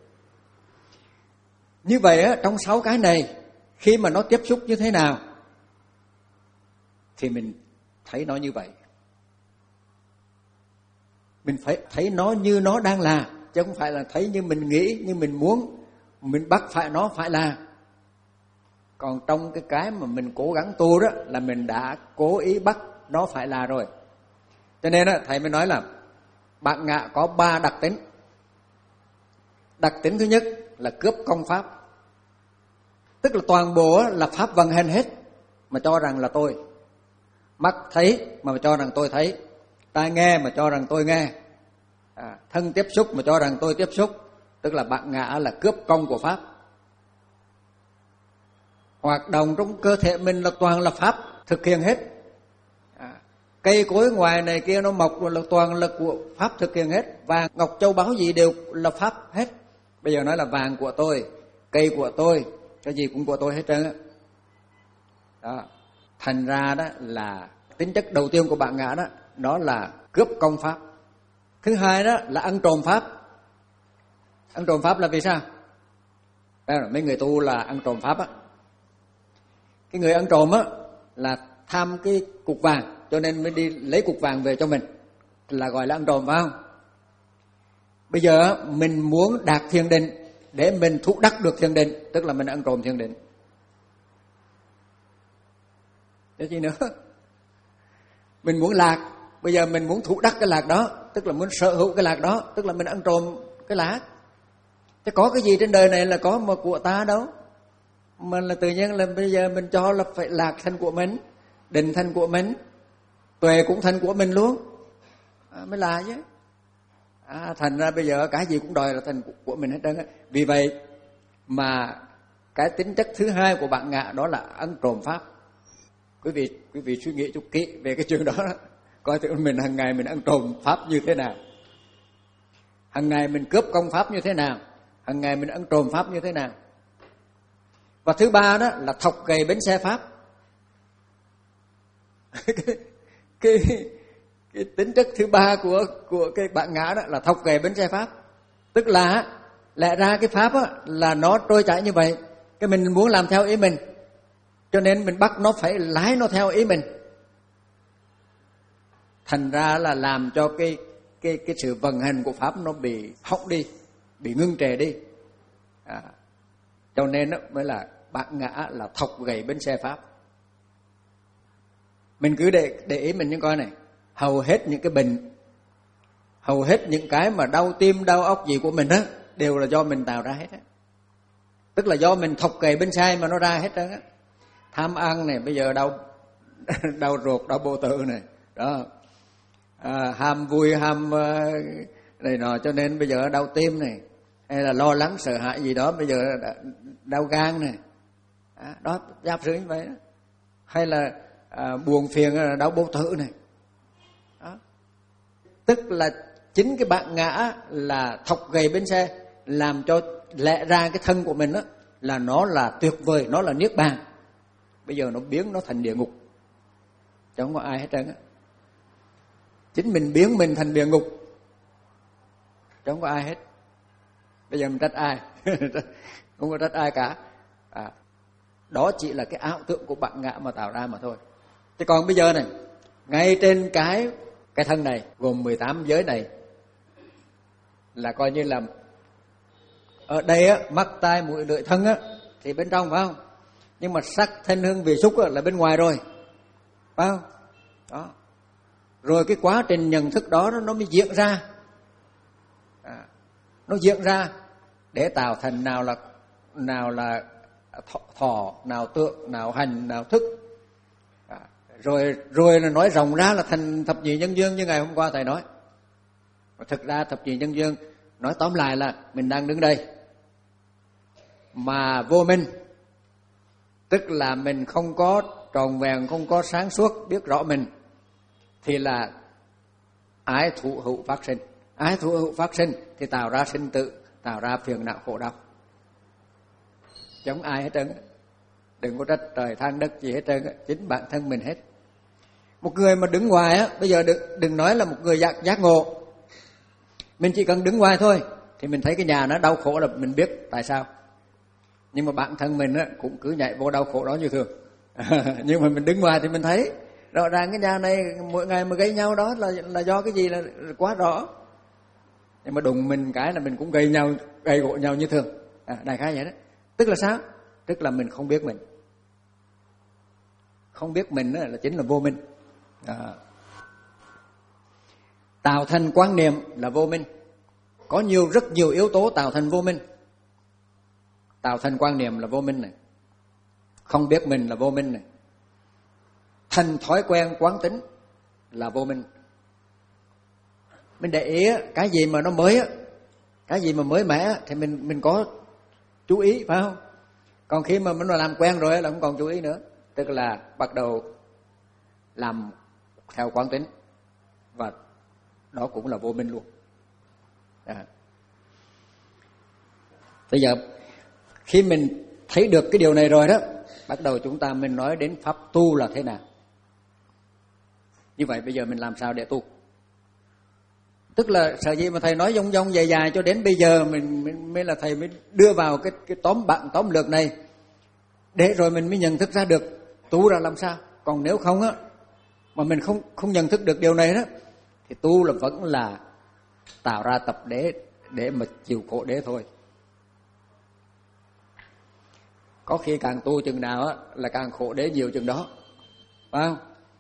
Như vậy á, trong sáu cái này khi mà nó tiếp xúc như thế nào thì mình thấy nó như vậy. Mình phải thấy nó như nó đang là, chứ không phải là thấy như mình nghĩ, như mình muốn, mình bắt phải nó phải là. Còn trong cái cái mà mình cố gắng tu đó là mình đã cố ý bắt nó phải là rồi. Cho nên á, thầy mới nói là bản ngã có ba đặc tính. Đặc tính thứ nhất là cướp công pháp. Tức là toàn bộ là pháp vận hành hết mà cho rằng là tôi. Mắt thấy mà cho rằng tôi thấy, tai nghe mà cho rằng tôi nghe, à, thân tiếp xúc mà cho rằng tôi tiếp xúc. Tức là bản ngã là cướp công của pháp. Hoạt động trong cơ thể mình là toàn là pháp thực hiện hết. À, cây cối ngoài này kia nó mọc là toàn là của pháp thực hiện hết. Vàng, ngọc, châu báu gì đều là pháp hết. Bây giờ nói là vàng của tôi, cây của tôi, cái gì cũng của tôi hết trơn á. Đó. Thành ra đó là tính chất đầu tiên của bản ngã đó, đó là cướp công pháp. Thứ hai đó là ăn trộm pháp. Ăn trộm pháp là vì sao? Đây là mấy người tu là ăn trộm pháp á. Cái người ăn trộm á là tham cái cục vàng, cho nên mới đi lấy cục vàng về cho mình, là gọi là ăn trộm, phải không? Bây giờ mình muốn đạt thiền định để mình thụ đắc được thiền định, tức là mình ăn trộm thiền định. Để gì nữa? Mình muốn lạc, bây giờ mình muốn thụ đắc cái lạc đó, tức là muốn sở hữu cái lạc đó, tức là mình ăn trộm cái lạc. Chứ có cái gì trên đời này là có mà của ta đâu. Mình là tự nhiên là bây giờ mình cho là phải lạc thành của mình, định thành của mình, tuệ cũng thành của mình luôn, à, mới là chứ. À, thành ra bây giờ cái gì cũng đòi là thành của mình hết trơn á. Vì vậy mà cái tính chất thứ hai của bản ngã đó là ăn trộm pháp. Quý vị quý vị suy nghĩ chút kỹ về cái chuyện đó, đó. Coi thử mình hàng ngày mình ăn trộm pháp như thế nào, hàng ngày mình cướp công pháp như thế nào, hàng ngày mình ăn trộm pháp như thế nào. Và thứ ba đó là thọc gậy bánh xe pháp. cái, cái, cái tính chất thứ ba của của cái bản ngã đó là thọc gậy bánh xe pháp. Tức là lẽ ra cái pháp á, là nó trôi chảy như vậy, cái mình muốn làm theo ý mình, cho nên mình bắt nó phải lái nó theo ý mình. Thành ra là làm cho cái cái cái sự vận hành của pháp nó bị hỏng đi, bị ngưng trệ đi. À, cho nên đó mới là bản ngã là thọc gậy bánh xe pháp. Mình cứ để để ý mình những coi này, hầu hết những cái bệnh, hầu hết những cái mà đau tim, đau óc gì của mình á, đều là do mình tạo ra hết á. Tức là do mình thọc gậy bánh xe mà nó ra hết trơn á. Tham ăn này bây giờ đâu đau ruột, đau bao tử này, đó, à, ham vui, ham này nọ, cho nên bây giờ đau tim này, hay là lo lắng sợ hãi gì đó, bây giờ đau gan này, à, đó giả sử như vậy đó. Hay là à, buồn phiền, đau bao tử này, đó. Tức là chính cái bạn ngã là thọc gậy bên xe, làm cho lẽ ra cái thân của mình đó là nó là tuyệt vời, nó là niết bàn. Bây giờ nó biến nó thành địa ngục, chứ không có ai hết trơn á. Chính mình biến mình thành địa ngục, chứ không có ai hết. Bây giờ mình trách ai? Không có trách ai cả. À, đó chỉ là cái ảo tưởng của bạn ngã mà tạo ra mà thôi. Chứ còn bây giờ này, ngay trên cái cái thân này gồm mười tám giới này là coi như là ở đây á, mắt tai mũi lưỡi thân á thì bên trong, phải không? Nhưng mà sắc thanh hương vị xúc á, là bên ngoài rồi, phải không? Đó. Rồi cái quá trình nhận thức đó nó mới diễn ra, à, nó diễn ra để tạo thành nào là nào là thọ, thọ nào tượng, nào hành, nào thức, à, rồi rồi là nói rộng ra là thành thập nhị nhân duyên như ngày hôm qua thầy nói. Mà thực ra thập nhị nhân duyên nói tóm lại là mình đang đứng đây mà vô minh, tức là mình không có tròn vẹn, không có sáng suốt biết rõ mình, thì là ái thụ hữu phát sinh. Ái thụ hữu phát sinh thì tạo ra sinh tử, tạo ra phiền não khổ đau. Giống ai hết trơn, đừng có trách trời than đất gì hết trơn, chính bản thân mình hết. Một người mà đứng ngoài á, bây giờ đừng, đừng nói là một người giác, giác ngộ, mình chỉ cần đứng ngoài thôi thì mình thấy cái nhà nó đau khổ là mình biết tại sao. Nhưng mà bản thân mình á, cũng cứ nhảy vô đau khổ đó như thường. Nhưng mà mình đứng ngoài thì mình thấy rõ ràng cái nhà này mỗi ngày mà gây nhau đó là là do cái gì là quá rõ. Nhưng mà đụng mình cái là mình cũng gây nhau, gây gỗ nhau như thường. À, đại khái vậy đó. Tức là sao? Tức là mình không biết mình. Không biết mình là chính là vô minh. À. Tạo thành quan niệm là vô minh. Có nhiều rất nhiều yếu tố tạo thành vô minh. Tạo thành quan niệm là vô minh này. Không biết mình là vô minh này. Thành thói quen quán tính là vô minh. Mình để ý cái gì mà nó mới, cái gì mà mới mẻ thì mình mình có chú ý, phải không? Còn khi mà mình làm quen rồi là không còn chú ý nữa. Tức là bắt đầu làm theo quán tính, và đó cũng là vô minh luôn. À. Bây giờ khi mình thấy được cái điều này rồi đó, bắt đầu chúng ta mình nói đến pháp tu là thế nào. Như vậy bây giờ mình làm sao để tu? Tức là sở dĩ mà thầy nói dông dông dài dài cho đến bây giờ mình, mình mới là thầy mới đưa vào cái cái tóm bạn tóm lược này để rồi mình mới nhận thức ra được tu là làm sao. Còn nếu không á mà mình không không nhận thức được điều này đó thì tu là vẫn là tạo ra tập đế để mà chịu khổ đế thôi. Có khi càng tu chừng nào á là càng khổ đế nhiều chừng đó, phải không?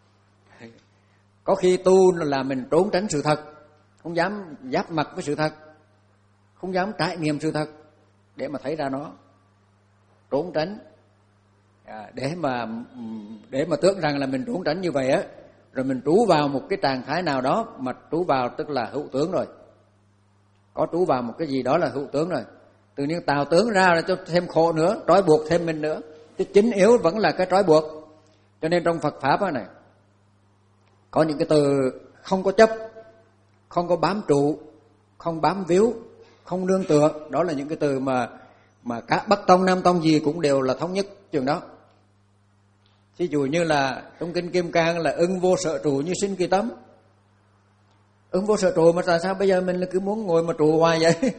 Có khi tu là mình trốn tránh sự thật, không dám giáp mặt với sự thật, không dám trải nghiệm sự thật để mà thấy ra nó, trốn tránh, à, để mà để mà tưởng rằng là mình trốn tránh như vậy á, rồi mình trú vào một cái trạng thái nào đó, mà trú vào tức là hữu tướng rồi, có trú vào một cái gì đó là hữu tướng rồi, tự nhiên tạo tướng ra là cho thêm khổ nữa, trói buộc thêm mình nữa. Cái chính yếu vẫn là cái trói buộc. Cho nên trong Phật pháp này có những cái từ không có chấp, không có bám trụ, không bám víu, không nương tựa. Đó là những cái từ mà mà các Bắc tông Nam tông gì cũng đều là thống nhất trường đó. Ví dụ như là trong kinh Kim Cang là ưng vô sở trụ như sinh kỳ tấm. Ưng vô sở trụ mà tại sao bây giờ mình là cứ muốn ngồi mà trụ hoài vậy?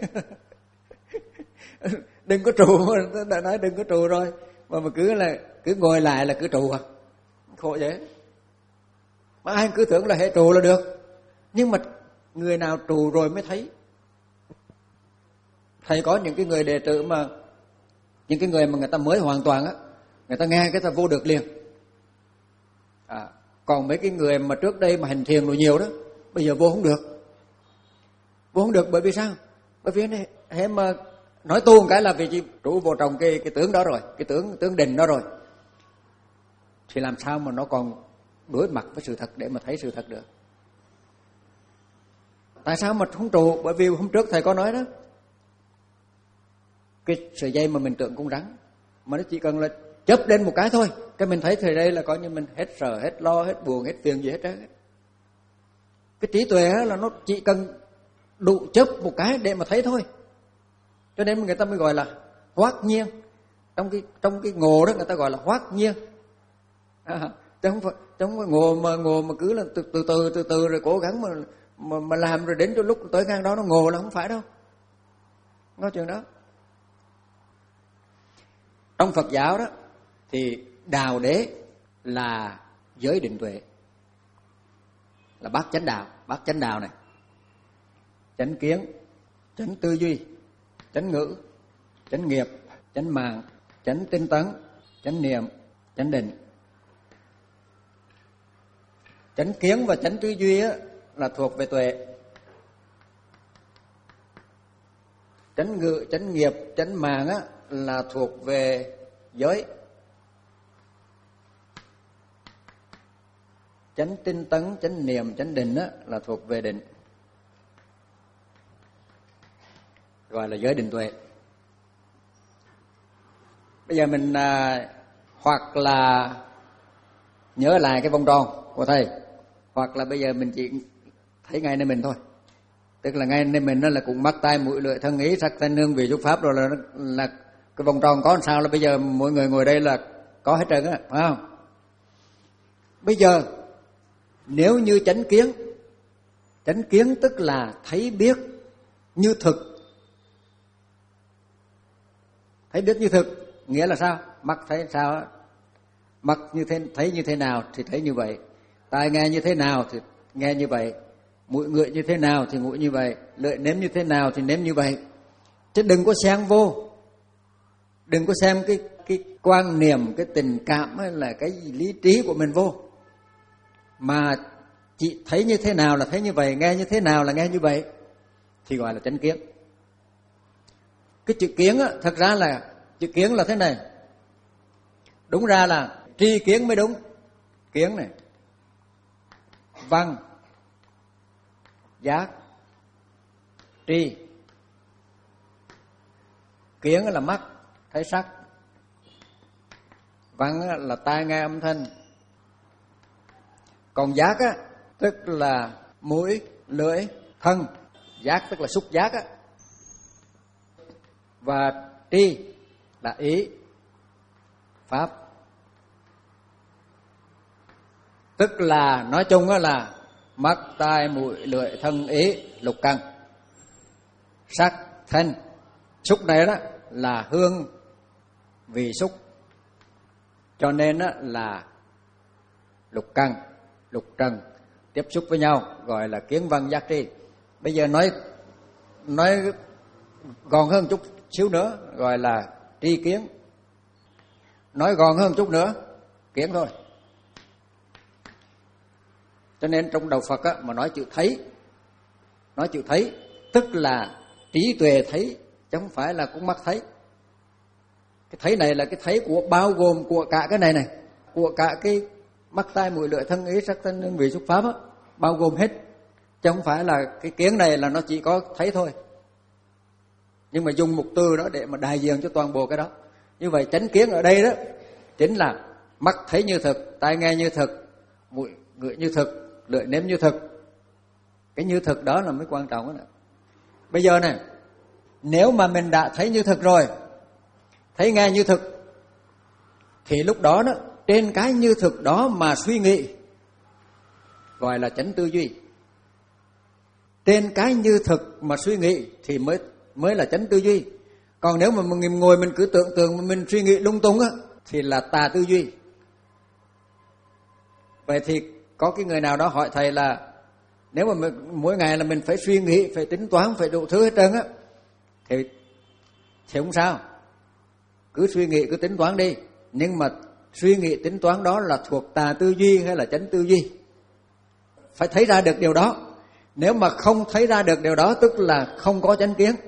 Đừng có trụ, đã nói đừng có trụ rồi mà mà cứ là cứ ngồi lại là cứ trụ à, khổ vậy. Mà ai cứ tưởng là hệ trụ là được, nhưng mà người nào trụ rồi mới thấy. Thầy có những cái người đệ tử mà những cái người mà người ta mới hoàn toàn á, người ta nghe cái ta vô được liền. À, còn mấy cái người mà trước đây mà hành thiền rồi nhiều đó, bây giờ vô không được. Vô không được bởi vì sao? Bởi vì này, thế mà nói tu một cái là vì chỉ trụ vô trong cái cái tướng đó rồi, cái tướng tướng định đó rồi, thì làm sao mà nó còn đối mặt với sự thật để mà thấy sự thật được. Tại sao mà không trụ? Bởi vì hôm trước thầy có nói đó, cái sợi dây mà mình tưởng con rắn, mà nó chỉ cần là chớp lên một cái thôi, cái mình thấy thời đây là coi như mình hết sợ, hết lo, hết buồn, hết phiền gì hết trơn. Cái trí tuệ là nó chỉ cần đủ chớp một cái để mà thấy thôi. Cho nên người ta mới gọi là hoát nhiên. Trong cái trong cái ngộ đó người ta gọi là hoát nhiên. À, chứ không phải, chứ không phải ngộ mà ngộ mà cứ là từ từ từ từ từ rồi cố gắng mà mà mà làm rồi đến cho lúc tới ngang đó nó ngộ là không phải đâu. Không có chuyện đó. Trong Phật giáo đó thì đạo đế là giới định tuệ, là bát chánh đạo, bát chánh đạo này: chánh kiến, chánh tư duy, chánh ngữ, chánh nghiệp, chánh mạng, chánh tinh tấn, chánh niệm, chánh định. Chánh kiến và chánh tư duy á, là thuộc về tuệ. Chánh ngữ, chánh nghiệp, chánh mạng á, là thuộc về giới. Chánh tinh tấn, chánh niệm, chánh định á, là thuộc về định, gọi là giới định tuệ. Bây giờ mình à, hoặc là nhớ lại cái vòng tròn của thầy, hoặc là bây giờ mình chỉ thấy ngay nơi mình thôi. Tức là ngay nơi mình đó là cũng mắt tai mũi lưỡi thân ý sắc thanh hương vị xúc pháp rồi, là là cái vòng tròn có làm sao là bây giờ mỗi người ngồi đây là có hết trơn á, phải không? Bây giờ nếu như chánh kiến, chánh kiến tức là thấy biết như thực. Thấy biết như thực nghĩa là sao? Mắt thấy sao? Mắt như thế, thấy như thế nào thì thấy như vậy. Tai nghe như thế nào thì nghe như vậy. Mũi ngửi như thế nào thì ngửi như vậy. Lưỡi nếm như thế nào thì nếm như vậy. Chứ đừng có xen vô. Đừng có xem cái cái quan niệm, cái tình cảm hay là cái lý trí của mình vô. Mà chỉ thấy như thế nào là thấy như vậy, nghe như thế nào là nghe như vậy, thì gọi là chánh kiến. Cái chữ kiến á, thật ra là chữ kiến là thế này. Đúng ra là tri kiến mới đúng. Kiến này, văn, giác, tri. Kiến là mắt thấy sắc, văn là tai nghe âm thanh, còn giác á tức là mũi, lưỡi, thân. Giác tức là xúc giác á. Và tri là ý, pháp. Tức là nói chung á là mắt, tai, mũi, lưỡi, thân, ý, lục căn. Sắc, thanh, xúc này đó là hương, vị xúc. Cho nên á là lục căn, lục trần tiếp xúc với nhau gọi là kiến văn giác tri. Bây giờ nói nói gọn hơn chút xíu nữa gọi là tri kiến. Nói gọn hơn chút nữa, kiến thôi. Cho nên trong đạo Phật á, mà nói chữ thấy, nói chữ thấy tức là trí tuệ thấy, chứ không phải là con mắt thấy. Cái thấy này là cái thấy của bao gồm của cả cái này này, của cả cái mắt tai mũi lưỡi thân ý sắc thanh hương vị xúc pháp á, bao gồm hết. Chứ không phải là cái kiến này là nó chỉ có thấy thôi. Nhưng mà dùng một từ đó để mà đại diện cho toàn bộ cái đó. Như vậy chánh kiến ở đây đó chính là mắt thấy như thực, tai nghe như thực, mũi ngửi như thực, lưỡi nếm như thực. Cái như thực đó là mới quan trọng đó. Bây giờ này, nếu mà mình đã thấy như thực rồi, thấy nghe như thực, thì lúc đó đó trên cái như thực đó mà suy nghĩ gọi là chánh tư duy. Trên cái như thực mà suy nghĩ thì mới mới là chánh tư duy. Còn nếu mà mình ngồi mình cứ tưởng tượng mà mình suy nghĩ lung tung á thì là tà tư duy. Vậy thì có cái người nào đó hỏi thầy là nếu mà mình, mỗi ngày là mình phải suy nghĩ, phải tính toán, phải đủ thứ hết trơn á, thì thì không sao. Cứ suy nghĩ, cứ tính toán đi. Nhưng mà suy nghĩ tính toán đó là thuộc tà tư duy hay là chánh tư duy? Phải thấy ra được điều đó. Nếu mà không thấy ra được điều đó tức là không có chánh kiến.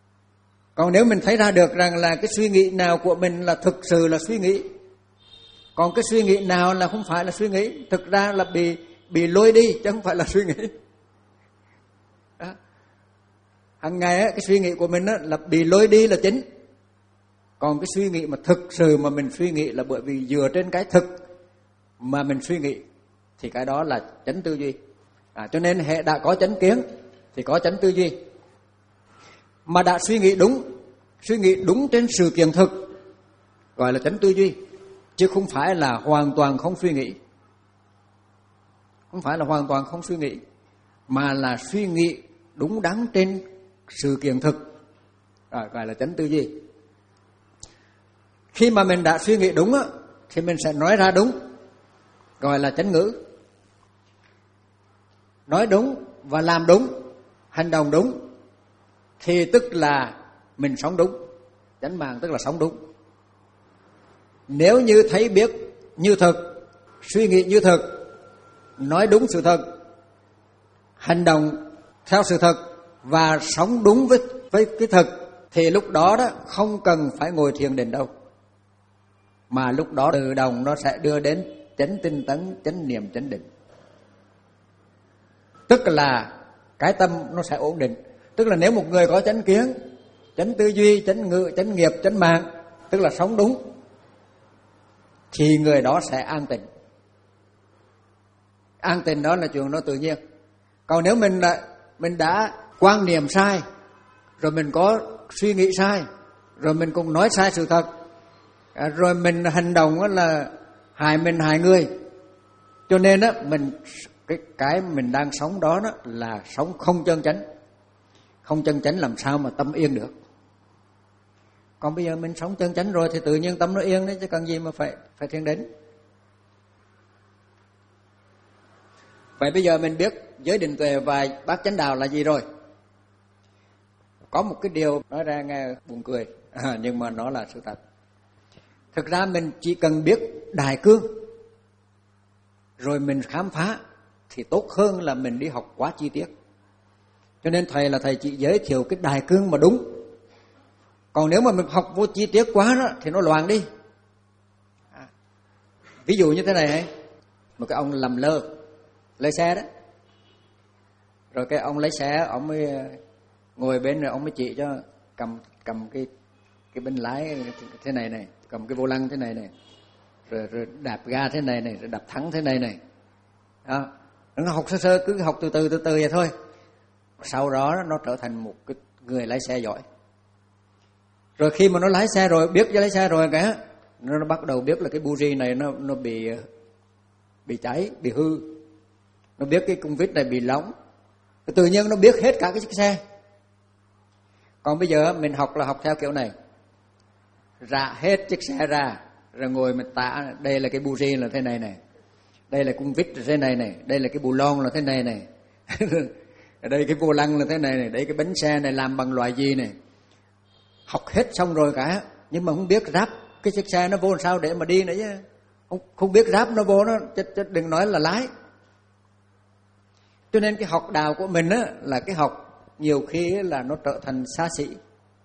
Còn nếu mình thấy ra được rằng là cái suy nghĩ nào của mình là thực sự là suy nghĩ, Còn cái suy nghĩ nào là không phải là suy nghĩ, thực ra là bị bị lôi đi chứ không phải là suy nghĩ. Đó. Hàng ngày á, cái suy nghĩ của mình á, là bị lôi đi là chính. Còn cái suy nghĩ mà thực sự mà mình suy nghĩ là bởi vì dựa trên cái thực mà mình suy nghĩ, thì cái đó là chánh tư duy. À, cho nên hệ đã có chánh kiến thì có chánh tư duy. Mà đã suy nghĩ đúng, suy nghĩ đúng trên sự kiện thực gọi là chánh tư duy, chứ không phải là hoàn toàn không suy nghĩ. Không phải là hoàn toàn không suy nghĩ, mà là suy nghĩ đúng đắn trên sự kiện thực, à, gọi là chánh tư duy. Khi mà mình đã suy nghĩ đúng á, thì mình sẽ nói ra đúng, gọi là chánh ngữ. Nói đúng và làm đúng, hành động đúng, thì tức là mình sống đúng. Chánh mạng tức là sống đúng. Nếu như thấy biết như thực, suy nghĩ như thực, nói đúng sự thật, hành động theo sự thật và sống đúng với, với cái thực, thì lúc đó đó không cần phải ngồi thiền định đâu, mà lúc đó tự động nó sẽ đưa đến chánh tinh tấn, chánh niệm, chánh định. Tức là cái tâm nó sẽ ổn định. Tức là nếu một người có chánh kiến, chánh tư duy, chánh ngữ, chánh nghiệp, chánh mạng, tức là sống đúng, thì người đó sẽ an tịnh. An tịnh đó là chuyện nó tự nhiên. Còn nếu mình đã, mình đã quan niệm sai, rồi mình có suy nghĩ sai, rồi mình cũng nói sai sự thật, rồi mình hành động là hại mình hại người, cho nên á mình cái cái mình đang sống đó, đó là sống không chân chánh. Không chân chánh làm sao mà tâm yên được. Còn bây giờ mình sống chân chánh rồi thì tự nhiên tâm nó yên đấy, chứ cần gì mà phải phải thiền định. Vậy bây giờ mình biết giới định tuệ và bát chánh đạo là gì rồi. Có một cái điều nói ra nghe buồn cười, à, nhưng mà nó là sự thật. Thực ra mình chỉ cần biết đại cương rồi mình khám phá thì tốt hơn là mình đi học quá chi tiết. Cho nên thầy là thầy chỉ giới thiệu cái đại cương mà đúng. Còn nếu mà mình học vô chi tiết quá đó thì nó loạn đi. À, ví dụ như thế này ấy, một cái ông lầm lơ lấy xe đó, rồi cái ông lấy xe, ông mới ngồi bên rồi ông mới chỉ cho cầm cầm cái cái bên lái thế này này, cầm cái vô lăng thế này này, rồi, rồi đạp ga thế này này, rồi đạp thắng thế này này. Đó, nó học sơ sơ, cứ học từ từ từ từ vậy thôi. Sau đó nó trở thành một cái người lái xe giỏi. Rồi khi mà nó lái xe rồi, biết cho lái xe rồi cái nó, nó bắt đầu biết là cái buji này nó nó bị bị cháy, bị hư. Nó biết cái cung vít này bị lóng. Tự nhiên nó biết hết cả cái chiếc xe. Còn bây giờ mình học là học theo kiểu này. Rạ hết chiếc xe ra, rồi ngồi mình tả đây là cái buji là thế này này. Đây là cung vít là thế này này, đây là cái bù lon là thế này này. Ở đây cái vô lăng là thế này này, đây cái bánh xe này làm bằng loại gì này. Học hết xong rồi cả, nhưng mà không biết ráp cái chiếc xe nó vô làm sao để mà đi nữa chứ. Không, không biết ráp nó vô nó, chứ, chứ đừng nói là lái. Cho nên cái học đạo của mình á, là cái học nhiều khi là nó trở thành xa xỉ.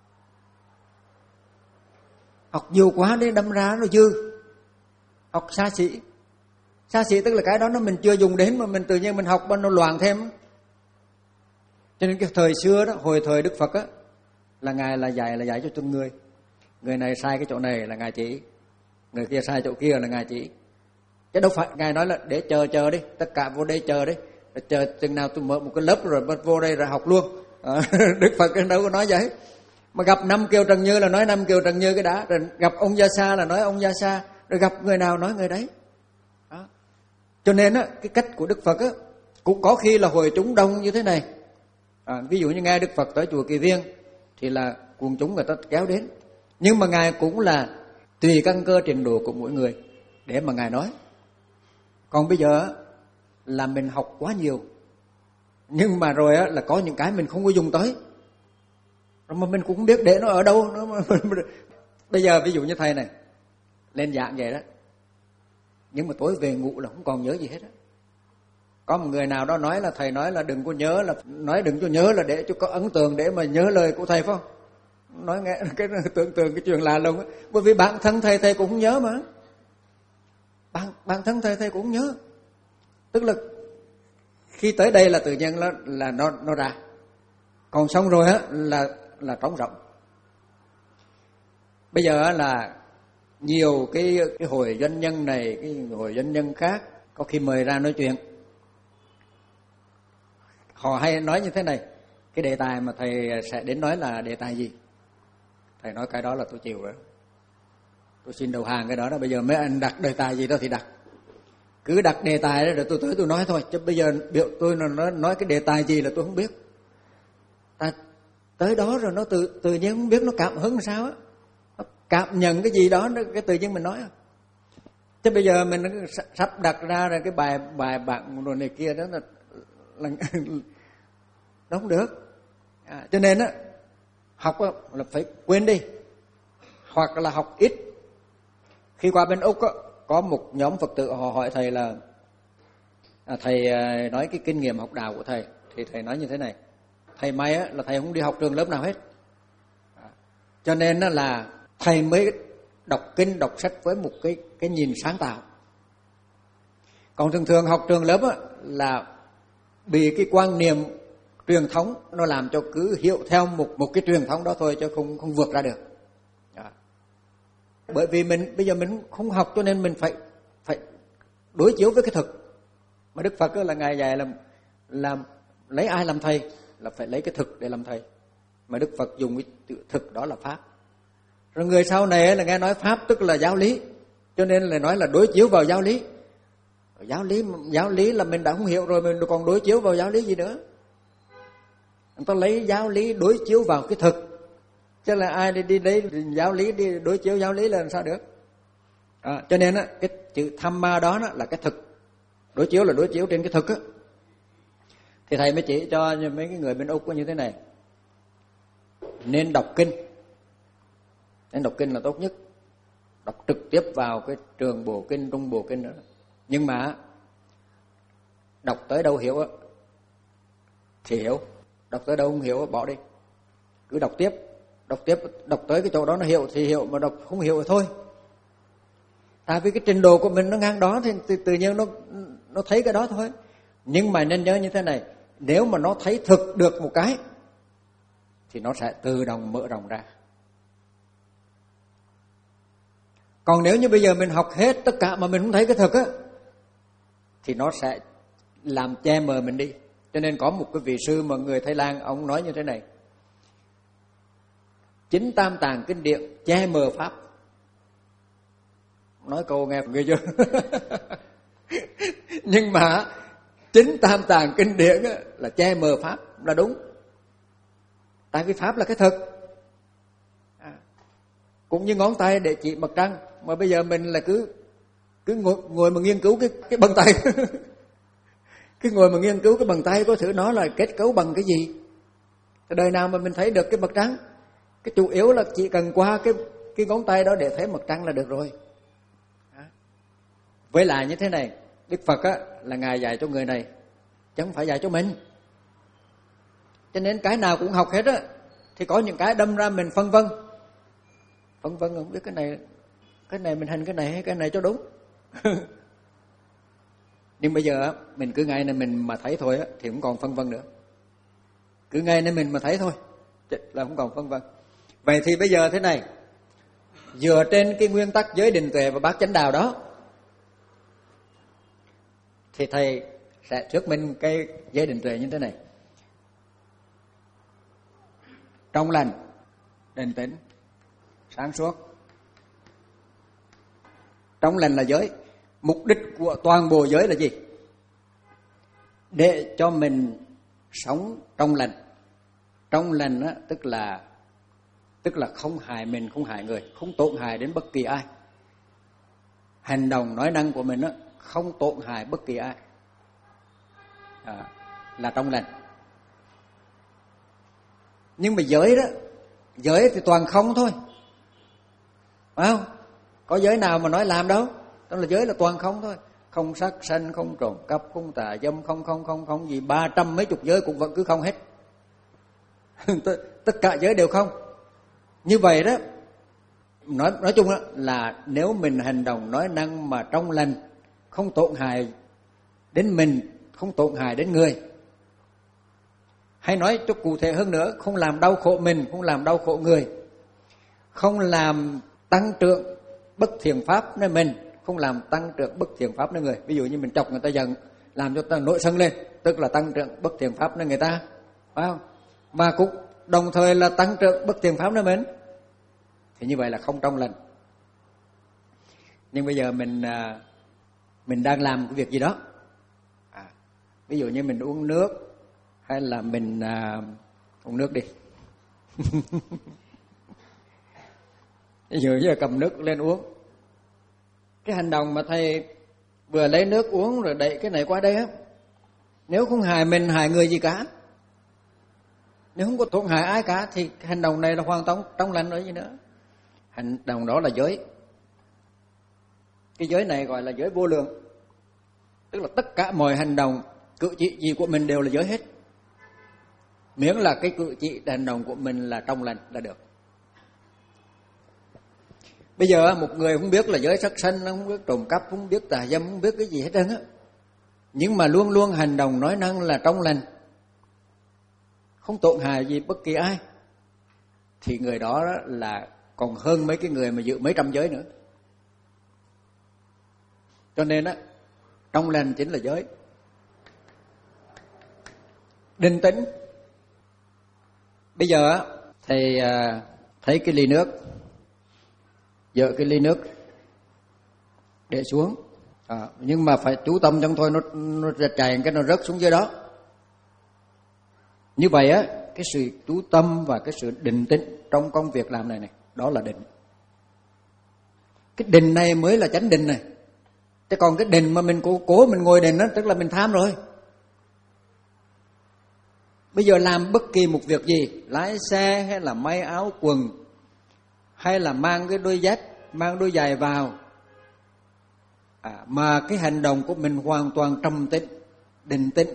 Học nhiều quá để đâm ra nó dư. Học xa xỉ. Xa xỉ tức là cái đó nó mình chưa dùng đến mà mình tự nhiên mình học mà nó loạn thêm. Cho nên cái thời xưa đó, hồi thời Đức Phật á, là Ngài là dạy là dạy cho từng người. Người này sai cái chỗ này là Ngài chỉ, người kia sai chỗ kia là Ngài chỉ. Chứ đâu phải Ngài nói là để chờ chờ đi, tất cả vô đây chờ đi, rồi chờ chừng nào tôi mở một cái lớp rồi vô đây rồi học luôn. À, Đức Phật đâu có nói vậy. Mà gặp năm Kiều Trần Như là nói năm Kiều Trần Như cái đã, rồi gặp ông Gia Sa là nói ông Gia Sa, rồi gặp người nào nói người đấy. Đó. Cho nên á, cái cách của Đức Phật á, cũng có khi là hội chúng đông như thế này. À, ví dụ như nghe Đức Phật tới chùa Kỳ Viên thì là quần chúng người ta kéo đến. Nhưng mà Ngài cũng là tùy căn cơ trình độ của mỗi người để mà Ngài nói. Còn bây giờ là mình học quá nhiều, nhưng mà rồi là có những cái mình không có dùng tới, mà mình cũng không biết để nó ở đâu. Bây giờ ví dụ như thầy này lên giảng vậy đó, nhưng mà tối về ngủ là không còn nhớ gì hết á. Có một người nào đó nói là thầy nói là đừng có nhớ, là nói đừng có nhớ là để cho có ấn tượng để mà nhớ lời của thầy phải không? Nói nghe cái tưởng tượng cái chuyện lạ lùng á, bởi vì bản thân thầy thầy cũng không nhớ mà. bản, bản thân thầy thầy cũng nhớ. Tức là khi tới đây là tự nhiên là, là nó, nó ra. Còn xong rồi á là, là trống rỗng. Bây giờ là nhiều cái, cái hội doanh nhân này, cái hội doanh nhân khác có khi mời ra nói chuyện. Họ hay nói như thế này: cái đề tài mà thầy sẽ đến nói là đề tài gì? Thầy nói cái đó là tôi chịu rồi, tôi xin đầu hàng cái đó đó. Bây giờ mấy anh đặt đề tài gì đó thì đặt, cứ đặt đề tài đó rồi tôi tới tôi nói thôi. Chứ bây giờ biểu tôi nói, nói cái đề tài gì là tôi không biết. Ta tới đó rồi nó tự tự nhiên không biết nó cảm hứng làm sao á, nó cảm nhận cái gì đó, cái tự nhiên mình nói. Chứ bây giờ mình sắp đặt ra rồi cái bài bài bạn rồi này kia đó là, là nó không được. À, cho nên á học á, là phải quên đi, hoặc là học ít. Khi qua bên Úc á, có một nhóm Phật tử họ hỏi thầy là à, thầy nói cái kinh nghiệm học đạo của thầy, thì thầy nói như thế này: thầy may á, là thầy không đi học trường lớp nào hết, à, cho nên á, là thầy mới đọc kinh đọc sách với một cái cái nhìn sáng tạo. Còn thường thường học trường lớp á, là bị cái quan niệm truyền thống nó làm cho cứ hiểu theo một một cái truyền thống đó thôi, chứ không không vượt ra được. Đó. Bởi vì mình bây giờ mình không học cho nên mình phải phải đối chiếu với cái thực. Mà Đức Phật là ngài dạy là làm lấy ai làm thầy là phải lấy cái thực để làm thầy. Mà Đức Phật dùng cái thực đó là pháp. Rồi người sau này là nghe nói pháp tức là giáo lý, cho nên là nói là đối chiếu vào giáo lý. Giáo lý giáo lý là mình đã không hiểu rồi, mình còn đối chiếu vào giáo lý gì nữa? Người ta lấy giáo lý đối chiếu vào cái thực, chứ là ai đi đi đấy giáo lý đi đối chiếu giáo lý là làm sao được? À, cho nên á cái chữ tham ma đó, đó là cái thực, đối chiếu là đối chiếu trên cái thực á. Thì thầy mới chỉ cho mấy cái người bên Úc có như thế này: nên đọc kinh, nên đọc kinh là tốt nhất, đọc trực tiếp vào cái trường bộ kinh, trung bộ kinh đó. Nhưng mà đọc tới đâu hiểu á thì hiểu, đọc tới đâu không hiểu bỏ đi, cứ đọc tiếp, đọc tiếp, đọc tới cái chỗ đó nó hiểu thì hiểu, mà đọc không hiểu thì thôi. Tại vì cái trình độ của mình nó ngang đó thì, thì tự nhiên nó nó thấy cái đó thôi. Nhưng mà nên nhớ như thế này: nếu mà nó thấy thực được một cái thì nó sẽ tự động mở rộng ra. Còn nếu như bây giờ mình học hết tất cả mà mình không thấy cái thực á, thì nó sẽ làm che mờ mình đi. Cho nên có một cái vị sư mà người Thái Lan, ông nói như thế này: chính tam tạng kinh điển che mờ pháp. Nói câu nghe ghê chưa? Nhưng mà chính tam tạng kinh điển là che mờ pháp là đúng. Tại vì pháp là cái thực. À, cũng như ngón tay để chỉ mặt trăng, mà bây giờ mình là cứ cứ ngồi, ngồi mà nghiên cứu cái cái bàn tay. Cứ ngồi mà nghiên cứu cái bàn tay, có thử nó là kết cấu bằng cái gì? Đời nào mà mình thấy được cái mặt trăng? Cái chủ yếu là chỉ cần qua cái cái ngón tay đó để thấy mặt trăng là được rồi. À. Với lại như thế này, Đức Phật á, là ngài dạy cho người này, chứ không phải dạy cho mình. Cho nên cái nào cũng học hết á, thì có những cái đâm ra mình phân vân, phân vân không biết cái này, cái này mình hành cái này hay cái này cho đúng. Nhưng bây giờ mình cứ ngay nên mình mà thấy thôi á, thì không còn phân vân nữa. Cứ ngay nên mình mà thấy thôi là không còn phân vân. Vậy thì bây giờ thế này, dựa trên cái nguyên tắc giới định tuệ và bát chánh đạo đó, thì thầy sẽ thuyết minh cái giới định tuệ như thế này: trong lành, định tĩnh, sáng suốt. Trong lành là giới. Mục đích của toàn bộ giới là gì? Để cho mình sống trong lành. Trong lành á, tức là tức là không hại mình, không hại người, không tổn hại đến bất kỳ ai. Hành động nói năng của mình á, không tổn hại bất kỳ ai, à, là trong lành. Nhưng mà giới đó, giới thì toàn không thôi, phải không? Có giới nào mà nói làm đâu? Đó là giới là toàn không thôi. Không sát sanh, không trộm cắp, không tà dâm, không không không không gì, ba trăm mấy chục giới cũng vẫn cứ không hết. Tất cả giới đều không. Như vậy đó, nói nói chung đó là nếu mình hành động nói năng mà trong lành không tổn hại đến mình, không tổn hại đến người. Hay nói cho cụ thể hơn nữa, không làm đau khổ mình, không làm đau khổ người, không làm tăng trưởng bất thiện pháp nơi mình, không làm tăng trưởng bất thiện pháp nơi người. Ví dụ như mình chọc người ta giận, làm cho ta nổi sân lên, tức là tăng trưởng bất thiện pháp nơi người ta, phải không? Mà cũng đồng thời là tăng trưởng bất thiện pháp nơi mình, thì như vậy là không trong lành. Nhưng bây giờ mình mình đang làm cái việc gì đó, à, ví dụ như mình uống nước, hay là mình à, uống nước đi ví dụ như là cầm nước lên uống, cái hành động mà thầy vừa lấy nước uống rồi đẩy cái này qua đây á, nếu không hại mình hại người gì cả, nếu không có tổn hại ai cả, thì cái hành động này là hoàn toàn trong lành rồi gì nữa. Hành động đó là giới. Cái giới này gọi là giới vô lượng, tức là tất cả mọi hành động cử chỉ gì của mình đều là giới hết, miễn là cái cử chỉ hành động của mình là trong lành là được. Bây giờ một người không biết là giới sát sanh, không biết trộm cắp, không biết tà dâm, không biết cái gì hết trơn á, nhưng mà luôn luôn hành động nói năng là trong lành, không tổn hại gì bất kỳ ai, thì người đó là còn hơn mấy cái người mà giữ mấy trăm giới nữa. Cho nên á, trong lành chính là giới. Định tĩnh. Bây giờ á, thầy thấy cái ly nước, dỡ cái ly nước để xuống, à, nhưng mà phải chú tâm trong thôi, nó, nó chảy cái nó rớt xuống dưới đó. Như vậy á, cái sự chú tâm và cái sự định tĩnh trong công việc làm này này, đó là định. Cái định này mới là chánh định này. Chứ còn cái định mà mình cố, cố mình ngồi định đó, tức là mình tham rồi. Bây giờ làm bất kỳ một việc gì, lái xe hay là may áo quần, hay là mang cái đôi dép, mang đôi giày vào, à, mà cái hành động của mình hoàn toàn trầm tĩnh, định tĩnh,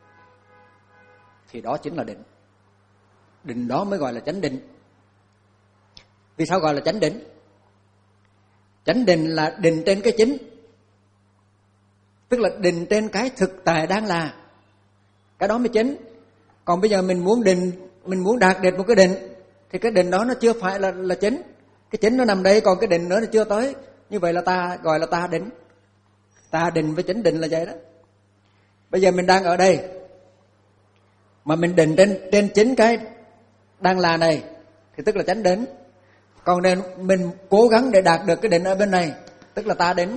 thì đó chính là định. Định đó mới gọi là chánh định. Vì sao gọi là chánh định? Chánh định là định trên cái chính, tức là định trên cái thực tại đang là, cái đó mới chính. Còn bây giờ mình muốn định, mình muốn đạt được một cái định, thì cái định đó nó chưa phải là là chính. Cái chính nó nằm đây, còn cái định nữa nó chưa tới. Như vậy là ta gọi là ta định. Ta định với chánh định là vậy đó. Bây giờ mình đang ở đây, mà mình định trên trên chính cái đang là này, thì tức là chánh định. Còn nên mình cố gắng để đạt được cái định ở bên này, tức là ta định.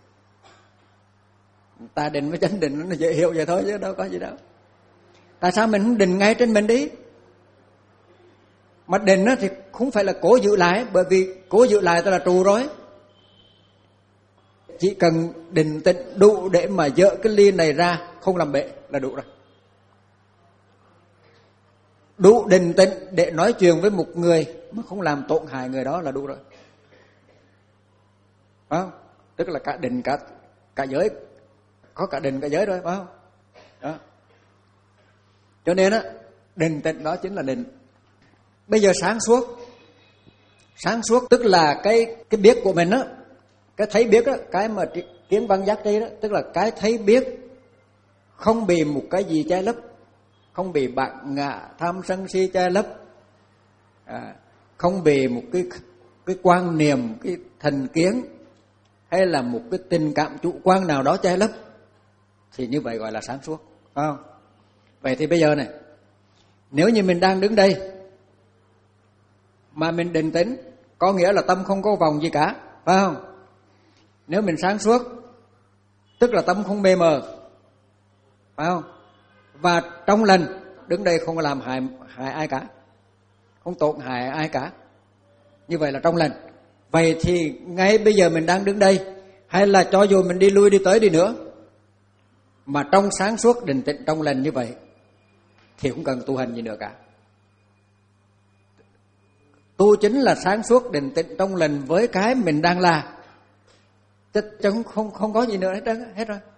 Ta định với chánh định nó dễ hiểu vậy thôi chứ đâu có gì đâu. Tại sao mình không định ngay trên mình đi? Mà định thì không phải là cố giữ lại, bởi vì cố giữ lại ta là trù rồi. Chỉ cần định tĩnh đủ để mà dỡ cái ly này ra, không làm bể là đủ rồi. Đủ định tĩnh để nói chuyện với một người mà không làm tổn hại người đó là đủ rồi. Phải không? Tức là cả định cả cả giới, có cả định cả giới rồi, phải không? Đó. Cho nên á, định tĩnh đó chính là định. Bây giờ sáng suốt, sáng suốt tức là cái cái biết của mình á, cái thấy biết á, cái mà kiến văn giác tri đó, tức là cái thấy biết không bị một cái gì che lấp, không bị bản ngã tham sân si che lấp, à, không bị một cái cái quan niệm, cái thành kiến hay là một cái tình cảm chủ quan nào đó che lấp, thì như vậy gọi là sáng suốt, phải không? Vậy thì bây giờ này, nếu như mình đang đứng đây mà mình định tĩnh, có nghĩa là tâm không có vòng gì cả, phải không? Nếu mình sáng suốt, tức là tâm không mê mờ, phải không? Và trong lành, đứng đây không có làm hại, hại ai cả, không tổn hại ai cả. Như vậy là trong lành. Vậy thì ngay bây giờ mình đang đứng đây, hay là cho dù mình đi lui đi tới đi nữa, mà trong sáng suốt định tĩnh trong lành như vậy, thì không cần tu hành gì nữa cả. Tu chính là sáng suốt định tĩnh trong lành với cái mình đang là, chứ không không không có gì nữa hết trơn hết rồi.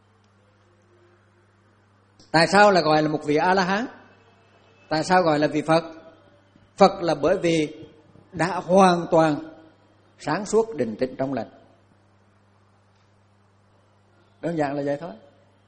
Tại sao là gọi là một vị A-la-hán? Tại sao gọi là vị Phật? Phật là bởi vì đã hoàn toàn sáng suốt định tĩnh trong lành. Đơn giản là vậy thôi.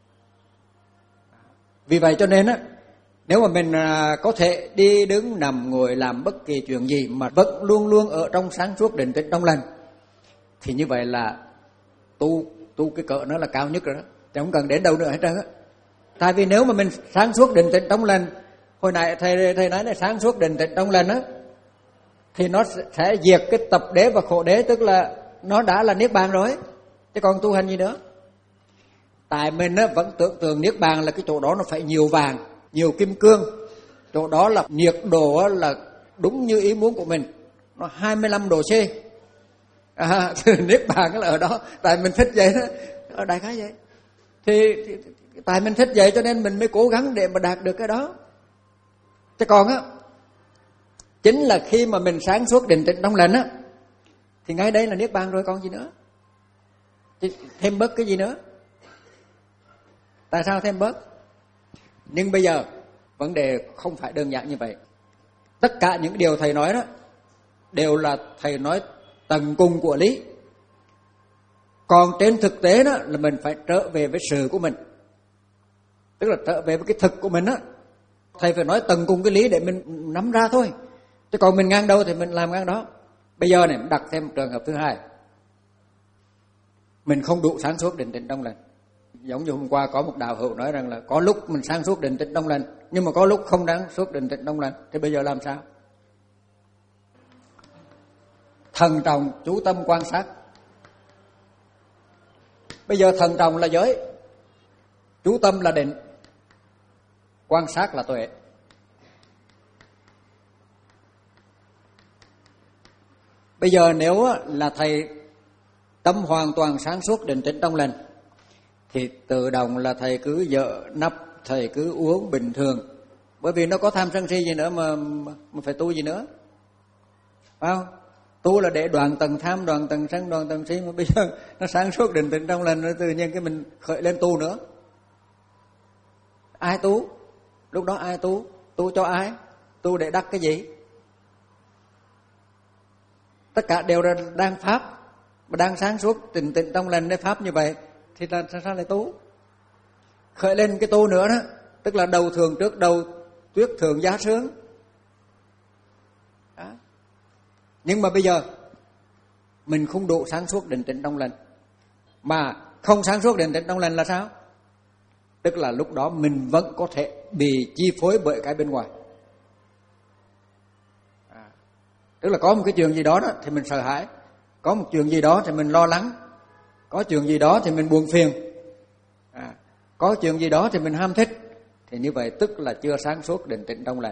Vì vậy cho nên á, nếu mà mình có thể đi đứng nằm ngồi làm bất kỳ chuyện gì mà vẫn luôn luôn ở trong sáng suốt định tĩnh trong lành, thì như vậy là tu tu cái cỡ nó là cao nhất rồi đó, chứ không cần đến đâu nữa hết trơn á. Tại vì nếu mà mình sáng suốt định tĩnh trong lành, hồi nãy thầy thầy nói là sáng suốt định tĩnh trong lành á, thì nó sẽ diệt cái tập đế và khổ đế, tức là nó đã là niết bàn rồi, chứ còn tu hành gì nữa. Tại mình á vẫn tưởng tượng niết bàn là cái chỗ đó nó phải nhiều vàng, nhiều kim cương, chỗ đó là nhiệt độ là đúng như ý muốn của mình, nó hai mươi lăm độ C. À, niết bàn là ở đó, tại mình thích vậy đó, ở đại khái vậy. Thì, thì tại mình thích vậy cho nên mình mới cố gắng để mà đạt được cái đó. Chứ còn á, chính là khi mà mình sáng suốt định tĩnh trong lành á, thì ngay đây là niết bàn rồi, còn gì nữa, chứ thêm bớt cái gì nữa. Tại sao thêm bớt? Nhưng bây giờ vấn đề không phải đơn giản như vậy. Tất cả những điều thầy nói đó đều là thầy nói tầng cùng của lý. Còn trên thực tế đó là mình phải trở về với sự của mình, tức là trở về với cái thực của mình á. Thầy phải nói tầng cùng cái lý để mình nắm ra thôi, chứ còn mình ngang đâu thì mình làm ngang đó. Bây giờ này mình đặt thêm trường hợp thứ hai, mình không đủ sáng suốt định tĩnh trong lành. Giống như hôm qua có một đạo hữu nói rằng là có lúc mình sáng suốt định tĩnh trong lành, nhưng mà có lúc không sáng suốt định tĩnh trong lành, thì bây giờ làm sao? Thần trọng chú tâm quan sát. Bây giờ thần trọng là giới, chú tâm là định, quan sát là tuệ. Bây giờ nếu là thầy tâm hoàn toàn sáng suốt định tĩnh trong lành, thì tự động là thầy cứ dỡ nắp, thầy cứ uống bình thường. Bởi vì nó có tham sân si gì nữa mà, mà phải tu gì nữa, phải không? Tu là để đoạn tầng tham, đoạn tầng sân, đoạn tầng si, mà bây giờ nó sáng suốt định tĩnh trong lành, tự nhiên cái mình khởi lên tu nữa. Ai tu? Lúc đó ai tu? Tu cho ai? Tu để đắc cái gì? Tất cả đều là đang pháp, mà đang sáng suốt định tĩnh trong lành để pháp như vậy, thì là sao lại tu? Khởi lên cái tu nữa đó, tức là đầu thường trước đầu, tuyết thường giá sướng. Đó. Nhưng mà bây giờ mình không đủ sáng suốt định tĩnh trong lành. Mà không sáng suốt định tĩnh trong lành là sao? Tức là lúc đó mình vẫn có thể bị chi phối bởi cái bên ngoài. À, tức là có một cái chuyện gì đó, đó thì mình sợ hãi, có một chuyện gì đó thì mình lo lắng, có chuyện gì đó thì mình buồn phiền, à, có chuyện gì đó thì mình ham thích. Thì như vậy tức là chưa sáng suốt định tĩnh trong lành.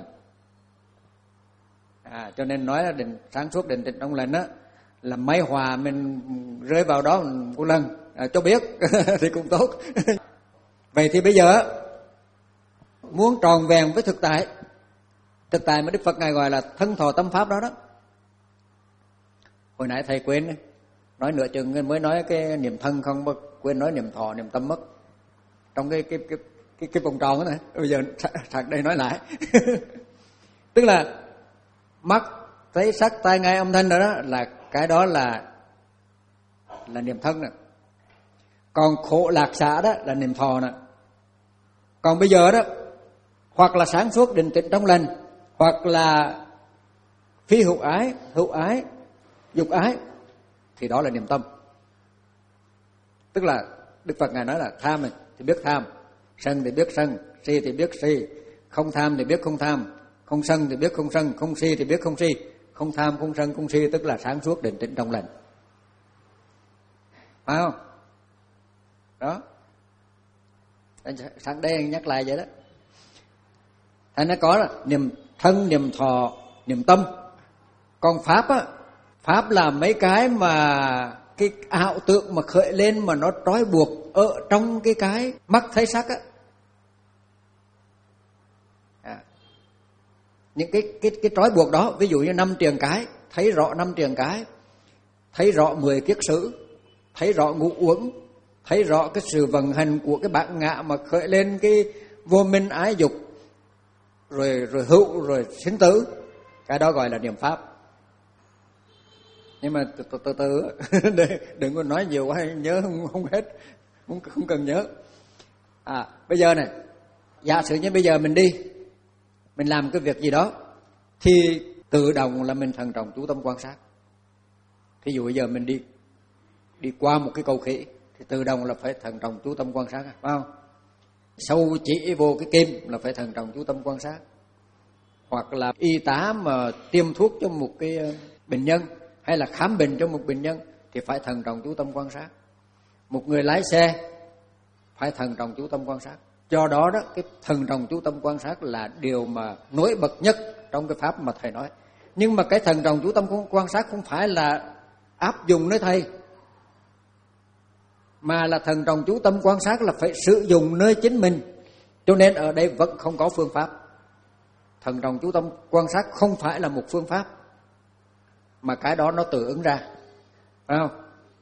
À, cho nên nói là định sáng suốt định tĩnh trong lành á, là mấy hòa mình rơi vào đó một lần à, cho biết thì cũng tốt. Vậy thì bây giờ muốn tròn vẹn với thực tại, thực tại mà Đức Phật Ngài gọi là thân thọ tâm pháp đó đó. Hồi nãy thầy quên nói nửa chừng mới nói cái niệm thân không, quên nói niệm thọ niệm tâm mất trong cái cái cái cái, cái vòng tròn đó này. Bây giờ thật đây nói lại. Tức là mắt thấy sắc tai nghe âm thanh đó, đó là cái đó là là niệm thân nè. Còn khổ lạc xả đó là niệm thọ nè. Còn bây giờ đó, hoặc là sáng suốt định tĩnh trong lành, hoặc là phi hữu ái, hữu ái, dục ái, thì đó là niệm tâm. Tức là Đức Phật Ngài nói là tham thì biết tham, sân thì biết sân, si thì biết si, không tham thì biết không tham, không sân thì biết không sân, không si thì biết không si. Không tham, không sân, không si tức là sáng suốt định tĩnh trong lành. Phải không? Đó. Sáng đây nhắc lại vậy đó. Thành nó có là niệm thân, niệm thọ, niệm tâm. Còn pháp á, pháp là mấy cái mà cái ảo tượng mà khởi lên mà nó trói buộc ở trong cái cái mắt thấy sắc á. À, những cái cái cái trói buộc đó, ví dụ như năm triền cái, thấy rõ năm triền cái, thấy rõ mười kiết sử, thấy rõ ngũ uẩn, thấy rõ cái sự vận hành của cái bản ngã mà khởi lên cái vô minh ái dục, rồi rồi hữu, rồi sinh tử, cái đó gọi là niệm pháp. Nhưng mà từ từ, từ, từ đừng có nói nhiều quá nhớ không, không hết. không, không cần nhớ. À, bây giờ này, giả sử như bây giờ mình đi, mình làm cái việc gì đó, thì tự động là mình thận trọng chú tâm quan sát. Thí dụ bây giờ mình đi đi qua một cái cầu khỉ, thì tự động là phải thận trọng chú tâm quan sát, phải không? Sâu chỉ vô cái kim là phải thận trọng chú tâm quan sát. Hoặc là y tá mà tiêm thuốc cho một cái bệnh nhân, hay là khám bệnh cho một bệnh nhân, thì phải thận trọng chú tâm quan sát. Một người lái xe phải thận trọng chú tâm quan sát. Do đó đó, cái thận trọng chú tâm quan sát là điều mà nổi bật nhất trong cái pháp mà thầy nói. Nhưng mà cái thận trọng chú tâm quan sát không phải là áp dụng nơi thầy, mà là thận trọng chú tâm quan sát là phải sử dụng nơi chính mình. Cho nên ở đây vẫn không có phương pháp. Thận trọng chú tâm quan sát không phải là một phương pháp, mà cái đó nó tự ứng ra, phải không?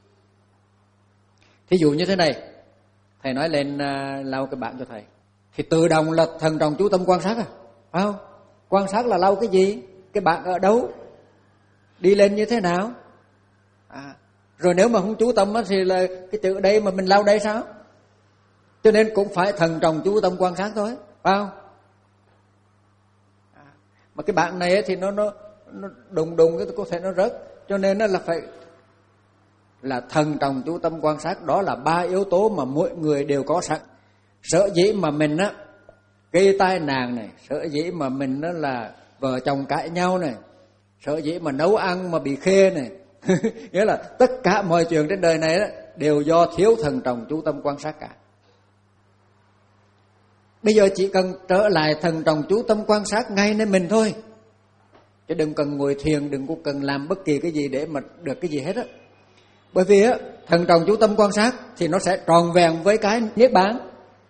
Thí dụ như thế này, thầy nói lên uh, lau cái bảng cho thầy, thì tự động là thận trọng chú tâm quan sát à, phải không? Quan sát là lau cái gì, cái bảng ở đâu, đi lên như thế nào. À, rồi nếu mà không chú tâm thì là cái chữ đây mà mình lau đây sao? Cho nên cũng phải thận trọng chú tâm quan sát thôi, phải không? À, mà cái bảng này thì nó nó nó đùng đùng cái có thể nó rớt, cho nên nó là phải là thần trọng chú tâm quan sát. Đó là ba yếu tố mà mỗi người đều có sẵn. Sở dĩ mà mình á gây tai nạn này, sở dĩ mà mình đó là vợ chồng cãi nhau này, sở dĩ mà nấu ăn mà bị khê này nghĩa là tất cả mọi chuyện trên đời này đó, đều do thiếu thần trọng chú tâm quan sát cả. Bây giờ chỉ cần trở lại thần trọng chú tâm quan sát ngay nơi mình thôi, chứ đừng cần ngồi thiền, đừng có cần làm bất kỳ cái gì để mà được cái gì hết á. Bởi vì á, thần trọng chú tâm quan sát thì nó sẽ tròn vẹn với cái niết bàn,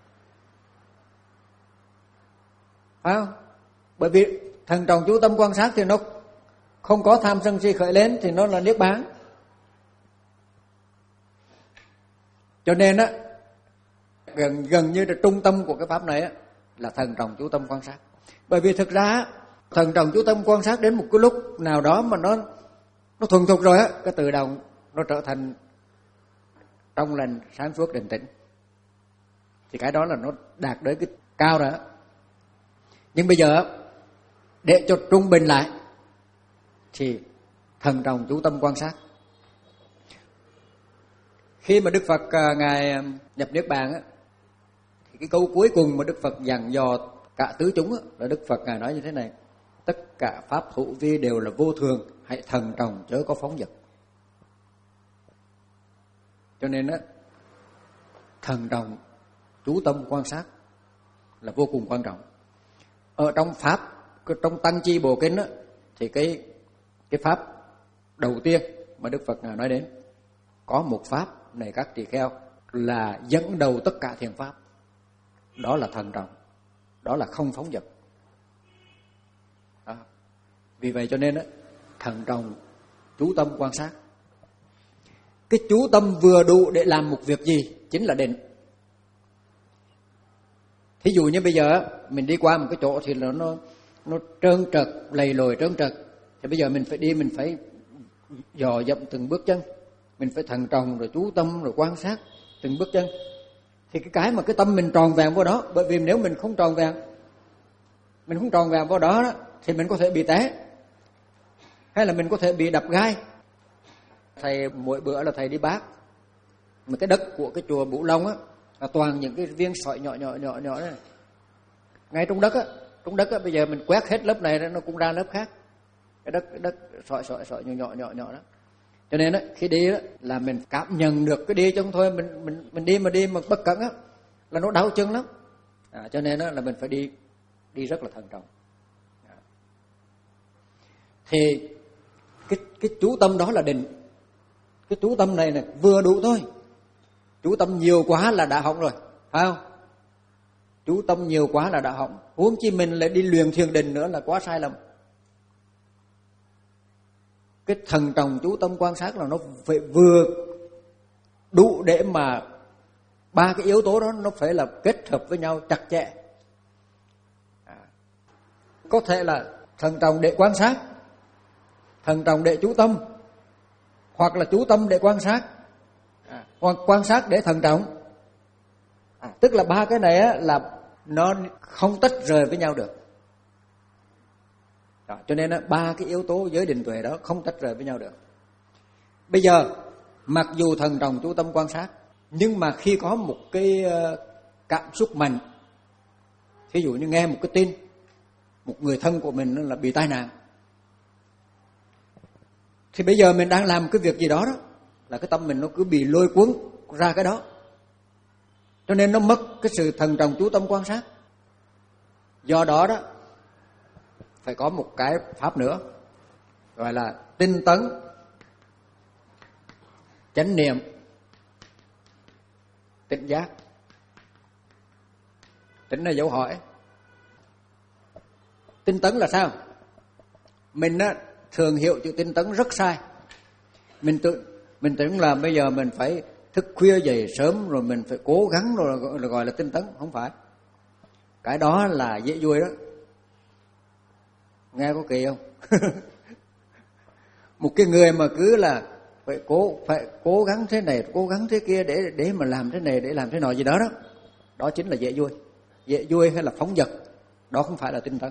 phải không? Bởi vì thần trọng chú tâm quan sát thì nó không có tham sân si khởi lên, thì nó là niết bàn. Cho nên á, gần gần như là trung tâm của cái pháp này á là thần trọng chú tâm quan sát. Bởi vì thực ra thần trọng chú tâm quan sát đến một cái lúc nào đó mà nó nó thuần thục rồi á, cái tự động nó trở thành trong lành, sáng suốt, định tĩnh, thì cái đó là nó đạt đến cái cao rồi á. Nhưng bây giờ để cho trung bình lại thì thần trọng chú tâm quan sát. Khi mà Đức Phật ngài nhập niết bàn á, thì cái câu cuối cùng mà Đức Phật dặn dò cả tứ chúng á, là Đức Phật ngài nói như thế này: tất cả pháp hữu vi đều là vô thường, hãy thần trọng chớ có phóng dật. Cho nên á, thần trọng chú tâm quan sát là vô cùng quan trọng. Ở trong pháp, trong Tăng Chi Bộ Kinh á, thì cái cái pháp đầu tiên mà Đức Phật ngài nói đến, có một pháp này các tỳ kheo là dẫn đầu tất cả thiền pháp, đó là thần trọng, đó là không phóng dật. Đó. Vì vậy cho nên á, thần trọng chú tâm quan sát. Cái chú tâm vừa đủ để làm một việc gì chính là định. Thí dụ như bây giờ mình đi qua một cái chỗ thì nó nó trơn trật, lầy lồi trơn trật, thì bây giờ mình phải đi, mình phải dò dẫm từng bước chân, mình phải thận trọng rồi chú tâm rồi quan sát từng bước chân. Thì cái cái mà cái tâm mình tròn vẹn vào đó, bởi vì nếu mình không tròn vẹn, mình không tròn vẹn vào đó, đó thì mình có thể bị té, hay là mình có thể bị đập gai. Thầy mỗi bữa là thầy đi bác, mà cái đất của cái chùa Bửu Long á là toàn những cái viên sỏi nhỏ nhỏ nhỏ nhỏ này. Ngay trong đất á, trong đất á, bây giờ mình quét hết lớp này nó cũng ra lớp khác. Cái đất cái đất sỏi sỏi sỏi nhỏ nhỏ nhỏ nhỏ đó. Cho nên á, khi đi á là mình cảm nhận được cái đi chứ không thôi mình mình mình đi mà đi mà bất cẩn á là nó đau chân lắm. À, cho nên á là mình phải đi đi rất là thận trọng. À. Thì cái cái chú tâm đó là định. Cái chú tâm này này vừa đủ thôi. Chú tâm nhiều quá là đã hỏng rồi, phải không? Chú tâm nhiều quá là đã hỏng. Huống chi mình lại đi luyện thiền định nữa là quá sai lầm. Cái thần trọng chú tâm quan sát là nó phải vừa đủ để mà ba cái yếu tố đó nó phải là kết hợp với nhau chặt chẽ. À, có thể là thần trọng để quan sát, thần trọng để chú tâm, hoặc là chú tâm để quan sát, à, hoặc quan sát để thần trọng. À, tức là ba cái này á, là nó không tách rời với nhau được. Đó, cho nên á, ba cái yếu tố giới định tuệ đó không tách rời với nhau được. Bây giờ mặc dù thận trọng chú tâm quan sát, nhưng mà khi có một cái cảm xúc mạnh, ví dụ như nghe một cái tin một người thân của mình là bị tai nạn, thì bây giờ mình đang làm cái việc gì đó đó, là cái tâm mình nó cứ bị lôi cuốn ra cái đó, cho nên nó mất cái sự thận trọng chú tâm quan sát. Do đó đó phải có một cái pháp nữa gọi là tinh tấn, chánh niệm, tỉnh giác. Tỉnh là dấu hỏi. Tinh tấn là sao? Mình á, thường hiểu chữ tinh tấn rất sai. Mình tự mình tưởng là bây giờ mình phải thức khuya dậy sớm rồi mình phải cố gắng rồi gọi là, gọi là tinh tấn. Không phải. Cái đó là dễ vui đó. Nghe có kỳ không? Một cái người mà cứ là phải cố phải cố gắng thế này, cố gắng thế kia để để mà làm thế này, để làm thế nọ gì đó đó, đó chính là dễ vui. Dễ vui hay là phóng dật, đó không phải là tinh tấn.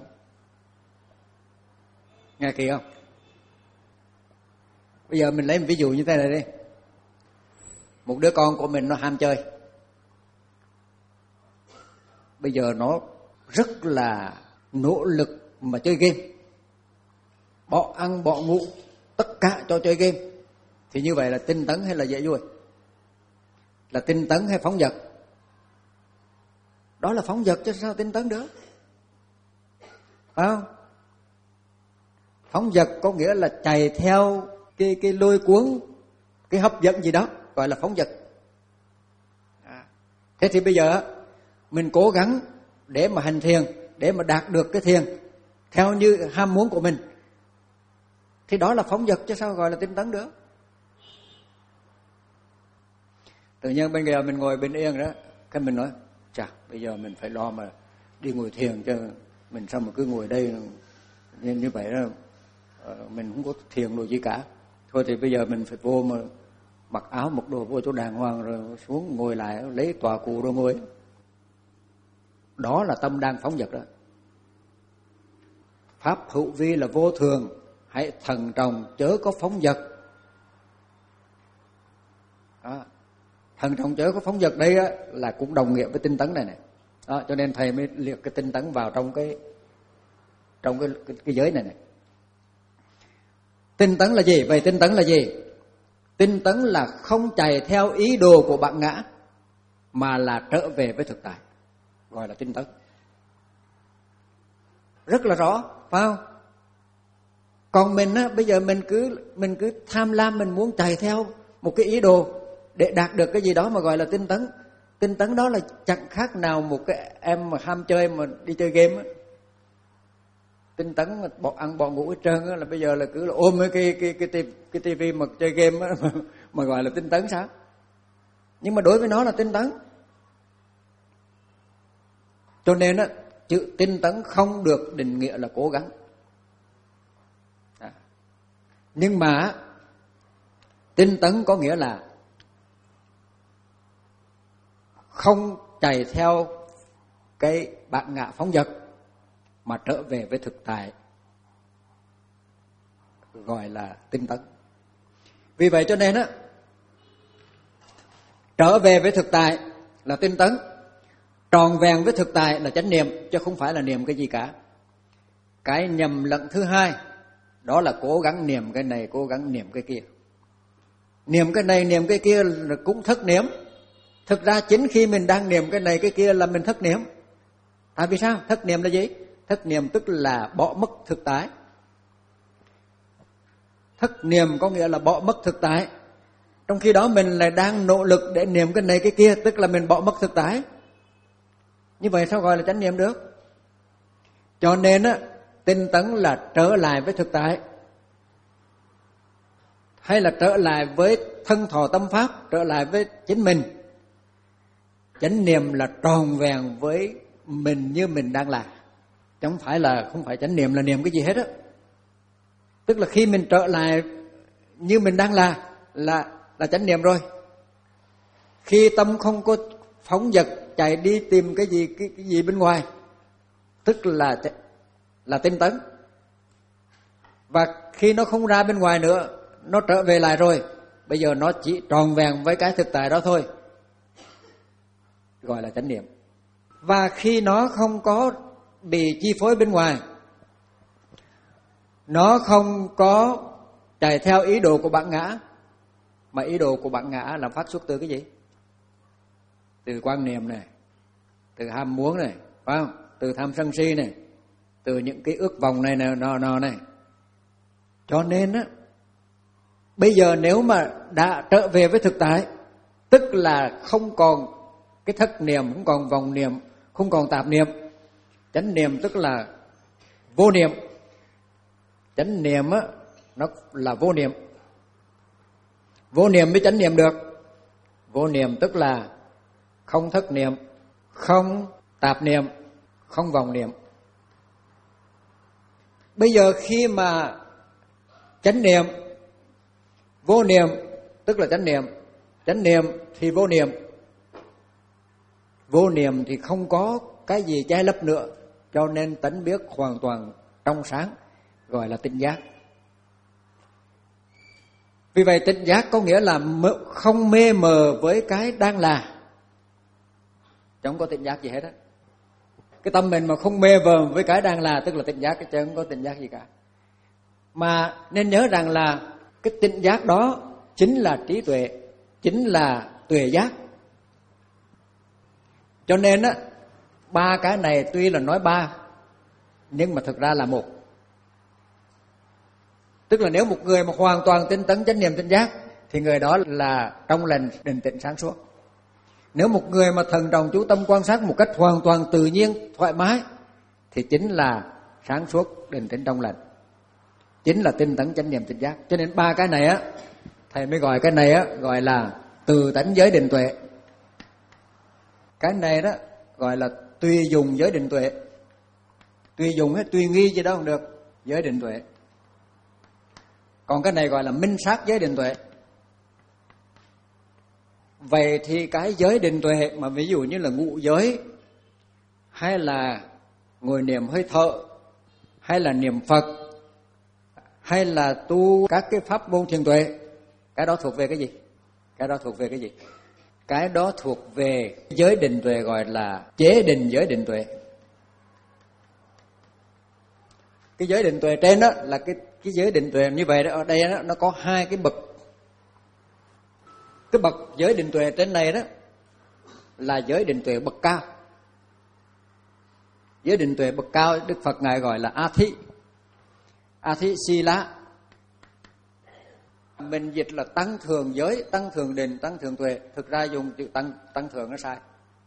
Nghe kỳ không? Bây giờ mình lấy một ví dụ như thế này đi. Một đứa con của mình nó ham chơi. Bây giờ nó rất là nỗ lực mà chơi game, bỏ ăn bỏ ngủ tất cả cho chơi game. Thì như vậy là tinh tấn hay là dễ vui? Là tinh tấn hay phóng dật? Đó là phóng dật chứ sao tinh tấn được? Phải không? Phóng dật có nghĩa là chạy theo cái, cái lôi cuốn, cái hấp dẫn gì đó, gọi là phóng dật. À. Thế thì bây giờ mình cố gắng để mà hành thiền, để mà đạt được cái thiền theo như ham muốn của mình, thì đó là phóng dật chứ sao gọi là tinh tấn được? Tự nhiên bây giờ mình ngồi bình yên đó, cái mình nói chà, bây giờ mình phải lo mà đi ngồi thiền chứ, mình sao mà cứ ngồi đây như, như vậy đó, mình không có thiền đồ gì cả. Thôi thì bây giờ mình phải vô mà mặc áo mặc đồ vô chỗ đàng hoàng rồi xuống ngồi lại lấy tòa cụ rồi ngồi. Đó là tâm đang phóng dật đó. Pháp hữu vi là vô thường, hãy thận trọng chớ có phóng dật. Đó. Thận trọng chớ có phóng dật đây á, là cũng đồng nghĩa với tinh tấn này này. Đó, cho nên thầy mới liệt cái tinh tấn vào trong cái trong cái, cái, cái giới này này. Tinh tấn là gì? Vậy tinh tấn là gì? Tinh tấn là không chạy theo ý đồ của bản ngã, mà là trở về với thực tại, gọi là tinh tấn. Rất là rõ, phải không? Còn mình á, bây giờ mình cứ mình cứ tham lam, mình muốn chạy theo một cái ý đồ để đạt được cái gì đó mà gọi là tinh tấn. Tinh tấn đó là chẳng khác nào một cái em mà ham chơi mà đi chơi game á. Tinh tấn mà bỏ ăn bỏ ngủ hết trơn á, là bây giờ là cứ là ôm cái cái cái cái, cái, cái tivi mà chơi game á, mà, mà gọi là tinh tấn sao? Nhưng mà đối với nó là tinh tấn. Cho nên á, chữ tinh tấn không được định nghĩa là cố gắng. À. Nhưng mà tinh tấn có nghĩa là không chạy theo cái bản ngã phóng dật, mà trở về với thực tại, gọi là tinh tấn. Vì vậy cho nên á, trở về với thực tại là tinh tấn, tròn vẹn với thực tại là chánh niệm, chứ không phải là niệm cái gì cả. Cái nhầm lẫn thứ hai đó là cố gắng niệm cái này, cố gắng niệm cái kia. Niệm cái này, niệm cái kia là cũng thất niệm. Thực ra chính khi mình đang niệm cái này cái kia là mình thất niệm. Tại vì sao? Thất niệm là gì? Thất niệm tức là bỏ mất thực tại. Thất niệm có nghĩa là bỏ mất thực tại. Trong khi đó mình lại đang nỗ lực để niệm cái này cái kia, tức là mình bỏ mất thực tại. Như vậy sao gọi là chánh niệm được? Cho nên á, tinh tấn là trở lại với thực tại, hay là trở lại với thân thọ tâm pháp, trở lại với chính mình. Chánh niệm là tròn vẹn với mình như mình đang là. Chứ không phải là không phải chánh niệm là niệm cái gì hết á. Tức là khi mình trở lại như mình đang là là là chánh niệm rồi. Khi tâm không có phóng dật chạy đi tìm cái gì cái, cái gì bên ngoài, tức là là tinh tấn. Và khi nó không ra bên ngoài nữa, nó trở về lại rồi, bây giờ nó chỉ tròn vẹn với cái thực tại đó thôi, gọi là chánh niệm. Và khi nó không có bị chi phối bên ngoài, nó không có chạy theo ý đồ của bản ngã, mà ý đồ của bản ngã là phát xuất từ cái gì? Từ quan niệm này, từ ham muốn này, phải không? Từ tham sân si này, từ những cái ước vọng này này nọ nọ này. Cho nên á, bây giờ nếu mà đã trở về với thực tại, tức là không còn cái thất niệm, không còn vọng niệm, không còn tạp niệm. Chánh niệm tức là vô niệm. Chánh niệm á, nó là vô niệm. Vô niệm mới chánh niệm được. Vô niệm tức là không thất niệm, không tạp niệm, không vọng niệm. Bây giờ khi mà chánh niệm, vô niệm tức là chánh niệm, chánh niệm thì vô niệm. Vô niệm thì không có cái gì che lấp nữa, cho nên tánh biết hoàn toàn trong sáng, gọi là tỉnh giác. Vì vậy tỉnh giác có nghĩa là không mê mờ với cái đang là, chẳng có tỉnh giác gì hết á. Cái tâm mình mà không mê mờ với cái đang là tức là tỉnh giác, chứ không có tỉnh giác gì cả. Mà nên nhớ rằng là cái tỉnh giác đó chính là trí tuệ, chính là tuệ giác. Cho nên á, ba cái này tuy là nói ba, nhưng mà thực ra là một. Tức là nếu một người mà hoàn toàn tinh tấn chánh niệm tỉnh giác thì người đó là trong lành định tĩnh sáng suốt. Nếu một người mà thần trọng chú tâm quan sát một cách hoàn toàn tự nhiên, thoải mái thì chính là sáng suốt định tĩnh trong lành, chính là tinh tấn chánh niệm tỉnh giác. Cho nên ba cái này á, thầy mới gọi cái này á gọi là từ tánh giới định tuệ. Cái này đó gọi là tùy dùng giới định tuệ. Tùy dùng hay tùy nghi gì đó không được, giới định tuệ. Còn cái này gọi là minh sát giới định tuệ. Vậy thì cái giới định tuệ mà ví dụ như là ngũ giới, hay là ngồi niệm hơi thở, hay là niệm Phật, hay là tu các cái pháp môn thiền tuệ, cái đó thuộc về cái gì? Cái đó thuộc về cái gì? Cái đó thuộc về giới định tuệ, gọi là chế định giới định tuệ. Cái giới định tuệ trên đó là cái cái giới định tuệ như vậy đó, ở đây đó, nó có hai cái bậc. Cái bậc giới định tuệ trên này đó là giới định tuệ bậc cao. Giới định tuệ bậc cao Đức Phật ngài gọi là A Thí, A Thí Sila. Mình dịch là tăng thường giới, tăng thường định, tăng thường tuệ. Thực ra dùng chữ tăng tăng thường nó sai.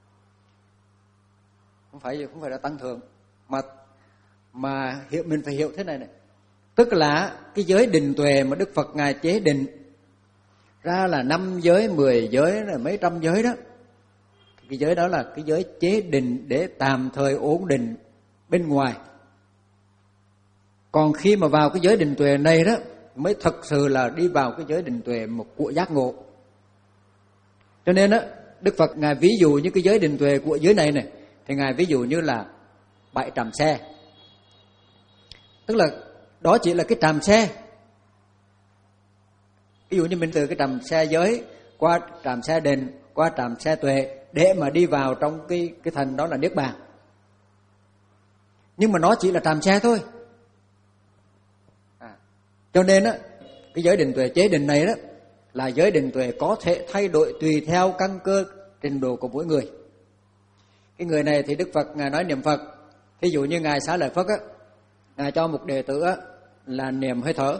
Không phải không phải là tăng thường, mà mà hiểu mình phải hiểu thế này này. Tức là cái giới định tuệ mà Đức Phật ngài chế định ra là năm giới, mười giới, là mấy trăm giới đó. Cái giới đó là cái giới chế định để tạm thời ổn định bên ngoài. Còn khi mà vào cái giới định tuệ này đó mới thật sự là đi vào cái giới định tuệ một của giác ngộ. Cho nên đó, Đức Phật ngài ví dụ như cái giới định tuệ của giới này này thì ngài ví dụ như là bãi tràm xe. Tức là đó chỉ là cái tràm xe. Ví dụ như mình từ cái tràm xe giới qua tràm xe định, qua tràm xe tuệ để mà đi vào trong cái cái thành đó là niết bàn. Nhưng mà nó chỉ là tràm xe thôi. À, cho nên á, cái giới định tuệ chế định này đó là giới định tuệ có thể thay đổi tùy theo căn cơ trình độ của mỗi người. Cái người này thì Đức Phật ngài nói niệm Phật, ví dụ như ngài Xá Lợi Phất á, ngài cho một đệ tử á là niệm hơi thở.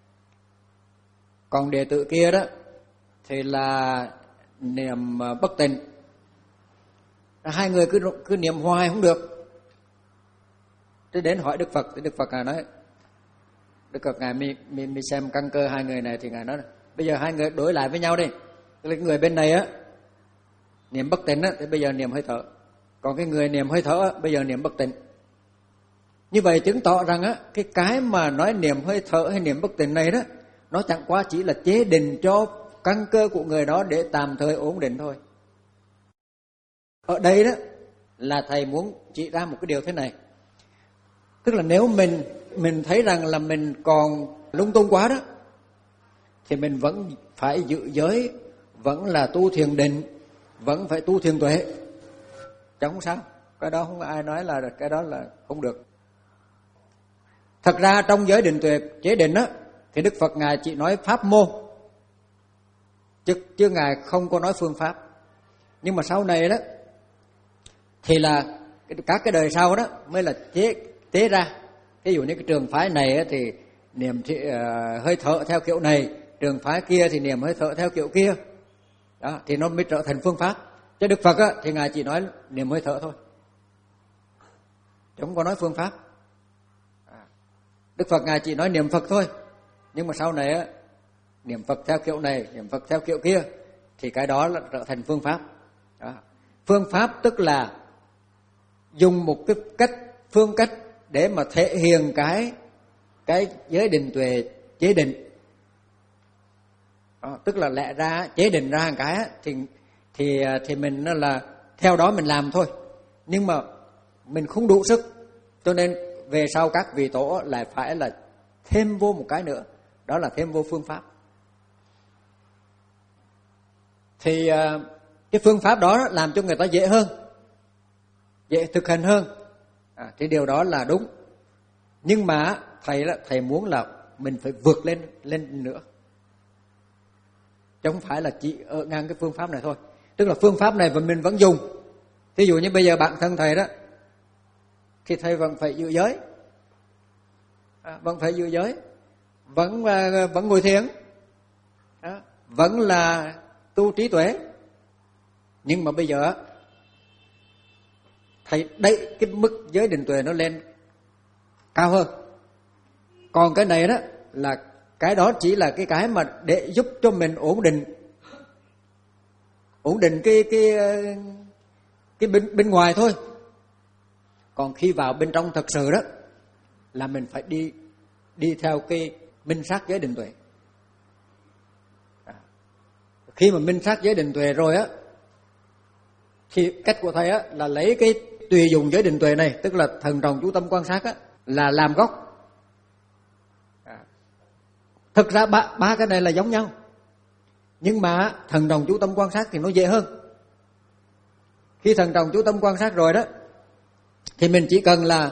Còn đệ tử kia đó thì là niệm bất tịnh. Hai người cứ cứ niệm hoài không được. Thế đến hỏi Đức Phật thì Đức Phật ngài nói, Đức Phật ngài mi, mi, mi xem căn cơ hai người này thì ngài nói bây giờ hai người đối lại với nhau đi. Tức là người bên này á niệm bất tịnh á thì bây giờ niệm hơi thở. Còn cái người niệm hơi thở á, bây giờ niệm bất tịnh. Như vậy chứng tỏ rằng á cái cái mà nói niệm hơi thở hay niệm bất tịnh này đó nó chẳng qua chỉ là chế định cho căn cơ của người đó để tạm thời ổn định thôi. Ở đây đó là thầy muốn chỉ ra một cái điều thế này. Tức là nếu mình mình thấy rằng là mình còn lung tung quá đó, thì mình vẫn phải giữ giới, vẫn là tu thiền định, vẫn phải tu thiền tuệ. Chẳng không sao. Cái đó không ai nói là cái đó là không được. Thật ra trong giới định tuệ chế định á, thì Đức Phật Ngài chỉ nói pháp môn, chứ, chứ Ngài không có nói phương pháp. Nhưng mà sau này đó thì là các cái đời sau đó mới là chế tế ra. Ví dụ như cái trường phái này thì niệm thì, uh, hơi thở theo kiểu này, trường phái kia thì niệm hơi thở theo kiểu kia. Đó, thì nó mới trở thành phương pháp. Chứ Đức Phật á, thì Ngài chỉ nói niệm hơi thở thôi, chứ không có nói phương pháp. Đức Phật Ngài chỉ nói niệm Phật thôi. Nhưng mà sau này á, niệm Phật theo kiểu này, niệm Phật theo kiểu kia, thì cái đó là trở thành phương pháp. Đó. Phương pháp tức là dùng một cái cách, phương cách để mà thể hiện cái cái giới định tuệ chế định. Đó, tức là lẽ ra chế định ra một cái thì thì thì mình là theo đó mình làm thôi. Nhưng mà mình không đủ sức, cho nên về sau các vị tổ lại phải là thêm vô một cái nữa, đó là thêm vô phương pháp. Thì cái phương pháp đó làm cho người ta dễ hơn, dễ thực hành hơn. À, thì điều đó là đúng. Nhưng mà thầy là thầy muốn là mình phải vượt lên lên nữa, chứ không phải là chỉ ở ngang cái phương pháp này thôi. Tức là phương pháp này và mình vẫn dùng. Ví dụ như bây giờ bản thân thầy đó, thì thầy vẫn phải giữ giới, à, vẫn phải giữ giới, vẫn vẫn ngồi thiền, à, vẫn là tu trí tuệ. Nhưng mà bây giờ thầy đẩy cái mức giới định tuệ nó lên cao hơn. Còn cái này đó là cái đó chỉ là cái cái mà để giúp cho mình ổn định, ổn định cái cái cái bên bên ngoài thôi. Còn khi vào bên trong thật sự đó là mình phải đi đi theo cái minh sát giới định tuệ. À, khi mà minh sát giới định tuệ rồi á, thì cách của thầy á là lấy cái tùy dùng giới định tuệ này, tức là thần trọng chú tâm quan sát á, là làm gốc. À, thực ra ba ba cái này là giống nhau, nhưng mà thần trọng chú tâm quan sát thì nó dễ hơn. Khi thần trọng chú tâm quan sát rồi đó, thì mình chỉ cần là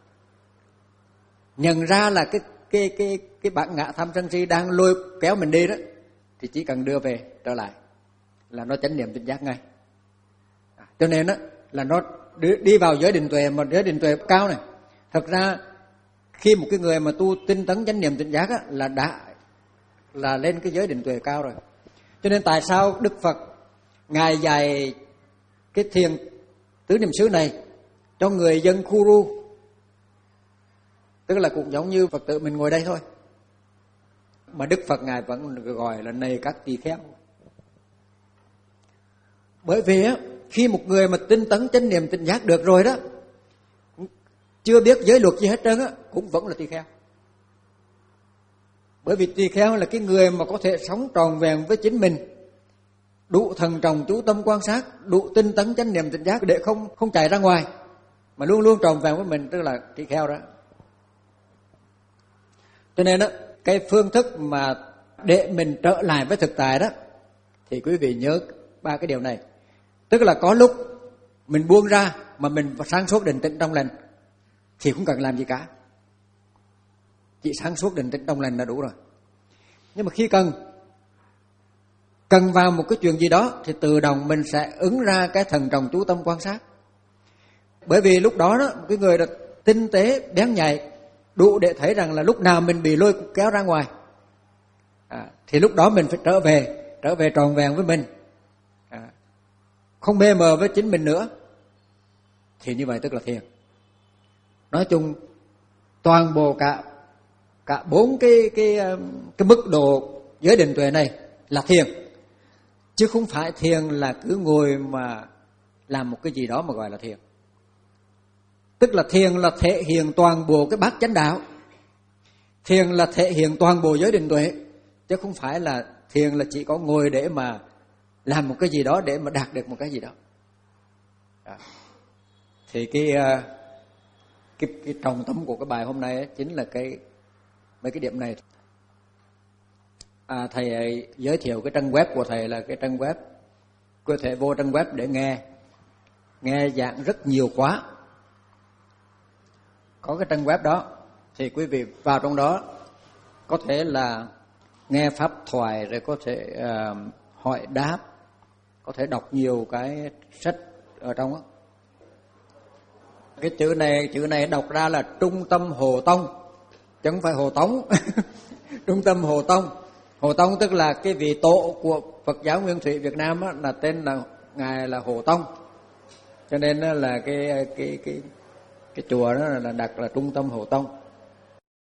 nhận ra là cái cái cái cái bản ngã tham sân si đang lôi kéo mình đi đó, thì chỉ cần đưa về trở lại là nó chánh niệm tỉnh giác ngay. À, cho nên đó là nó đi vào giới định tuệ, mà giới định tuệ cao này. Thật ra khi một cái người mà tu tinh tấn chánh niệm tỉnh giác á, là đã là lên cái giới định tuệ cao rồi. Cho nên tại sao Đức Phật Ngài dạy cái thiền tứ niệm xứ này cho người dân khu ru, tức là cũng giống như Phật tử mình ngồi đây thôi, mà Đức Phật Ngài vẫn gọi là này các tỳ kheo. Bởi vì á, khi một người mà tinh tấn chánh niệm tỉnh giác được rồi đó, chưa biết giới luật gì hết trơn á, cũng vẫn là tỳ kheo. Bởi vì tỳ kheo là cái người mà có thể sống tròn vẹn với chính mình, đủ thần trọng chú tâm quan sát, đủ tinh tấn chánh niệm tỉnh giác để không không chạy ra ngoài, mà luôn luôn tròn vẹn với mình, tức là tỳ kheo đó. Cho nên đó, cái phương thức mà để mình trở lại với thực tại đó, thì quý vị nhớ ba cái điều này. Tức là có lúc mình buông ra mà mình sáng suốt định tĩnh trong lành thì không cần làm gì cả, chỉ sáng suốt định tĩnh trong lành là đủ rồi. Nhưng mà khi cần cần vào một cái chuyện gì đó thì tự động mình sẽ ứng ra cái thần trọng chú tâm quan sát. Bởi vì lúc đó đó cái người là tinh tế bén nhạy, đủ để thấy rằng là lúc nào mình bị lôi kéo ra ngoài, à, thì lúc đó mình phải trở về trở về tròn vẹn với mình, à, không mê mờ với chính mình nữa. Thì như vậy tức là thiền. Nói chung toàn bộ cả cả bốn cái cái cái mức độ giới định tuệ này là thiền, chứ không phải thiền là cứ ngồi mà làm một cái gì đó mà gọi là thiền. Tức là thiền là thể hiện toàn bộ cái bát chánh đạo, thiền là thể hiện toàn bộ giới định tuệ, chứ không phải là thiền là chỉ có ngồi để mà làm một cái gì đó để mà đạt được một cái gì đó. Đó. Thì cái, cái cái trọng tâm của cái bài hôm nay ấy, chính là cái mấy cái điểm này. À, thầy giới thiệu cái trang web của thầy là cái trang web, có thể vô trang web để nghe nghe giảng rất nhiều khóa. Có cái trang web đó thì quý vị vào trong đó có thể là nghe pháp thoại, rồi có thể uh, hỏi đáp, có thể đọc nhiều cái sách ở trong đó. Cái chữ này chữ này đọc ra là Trung tâm Hồ Tông, chứ không phải Hồ Tống. Trung tâm Hồ Tông. Hồ Tông tức là cái vị tổ của Phật giáo Nguyên Thủy Việt Nam á, là tên là ngài là Hồ Tông, cho nên là cái cái cái cái chùa đó là đặt là Trung tâm Hồ Tông.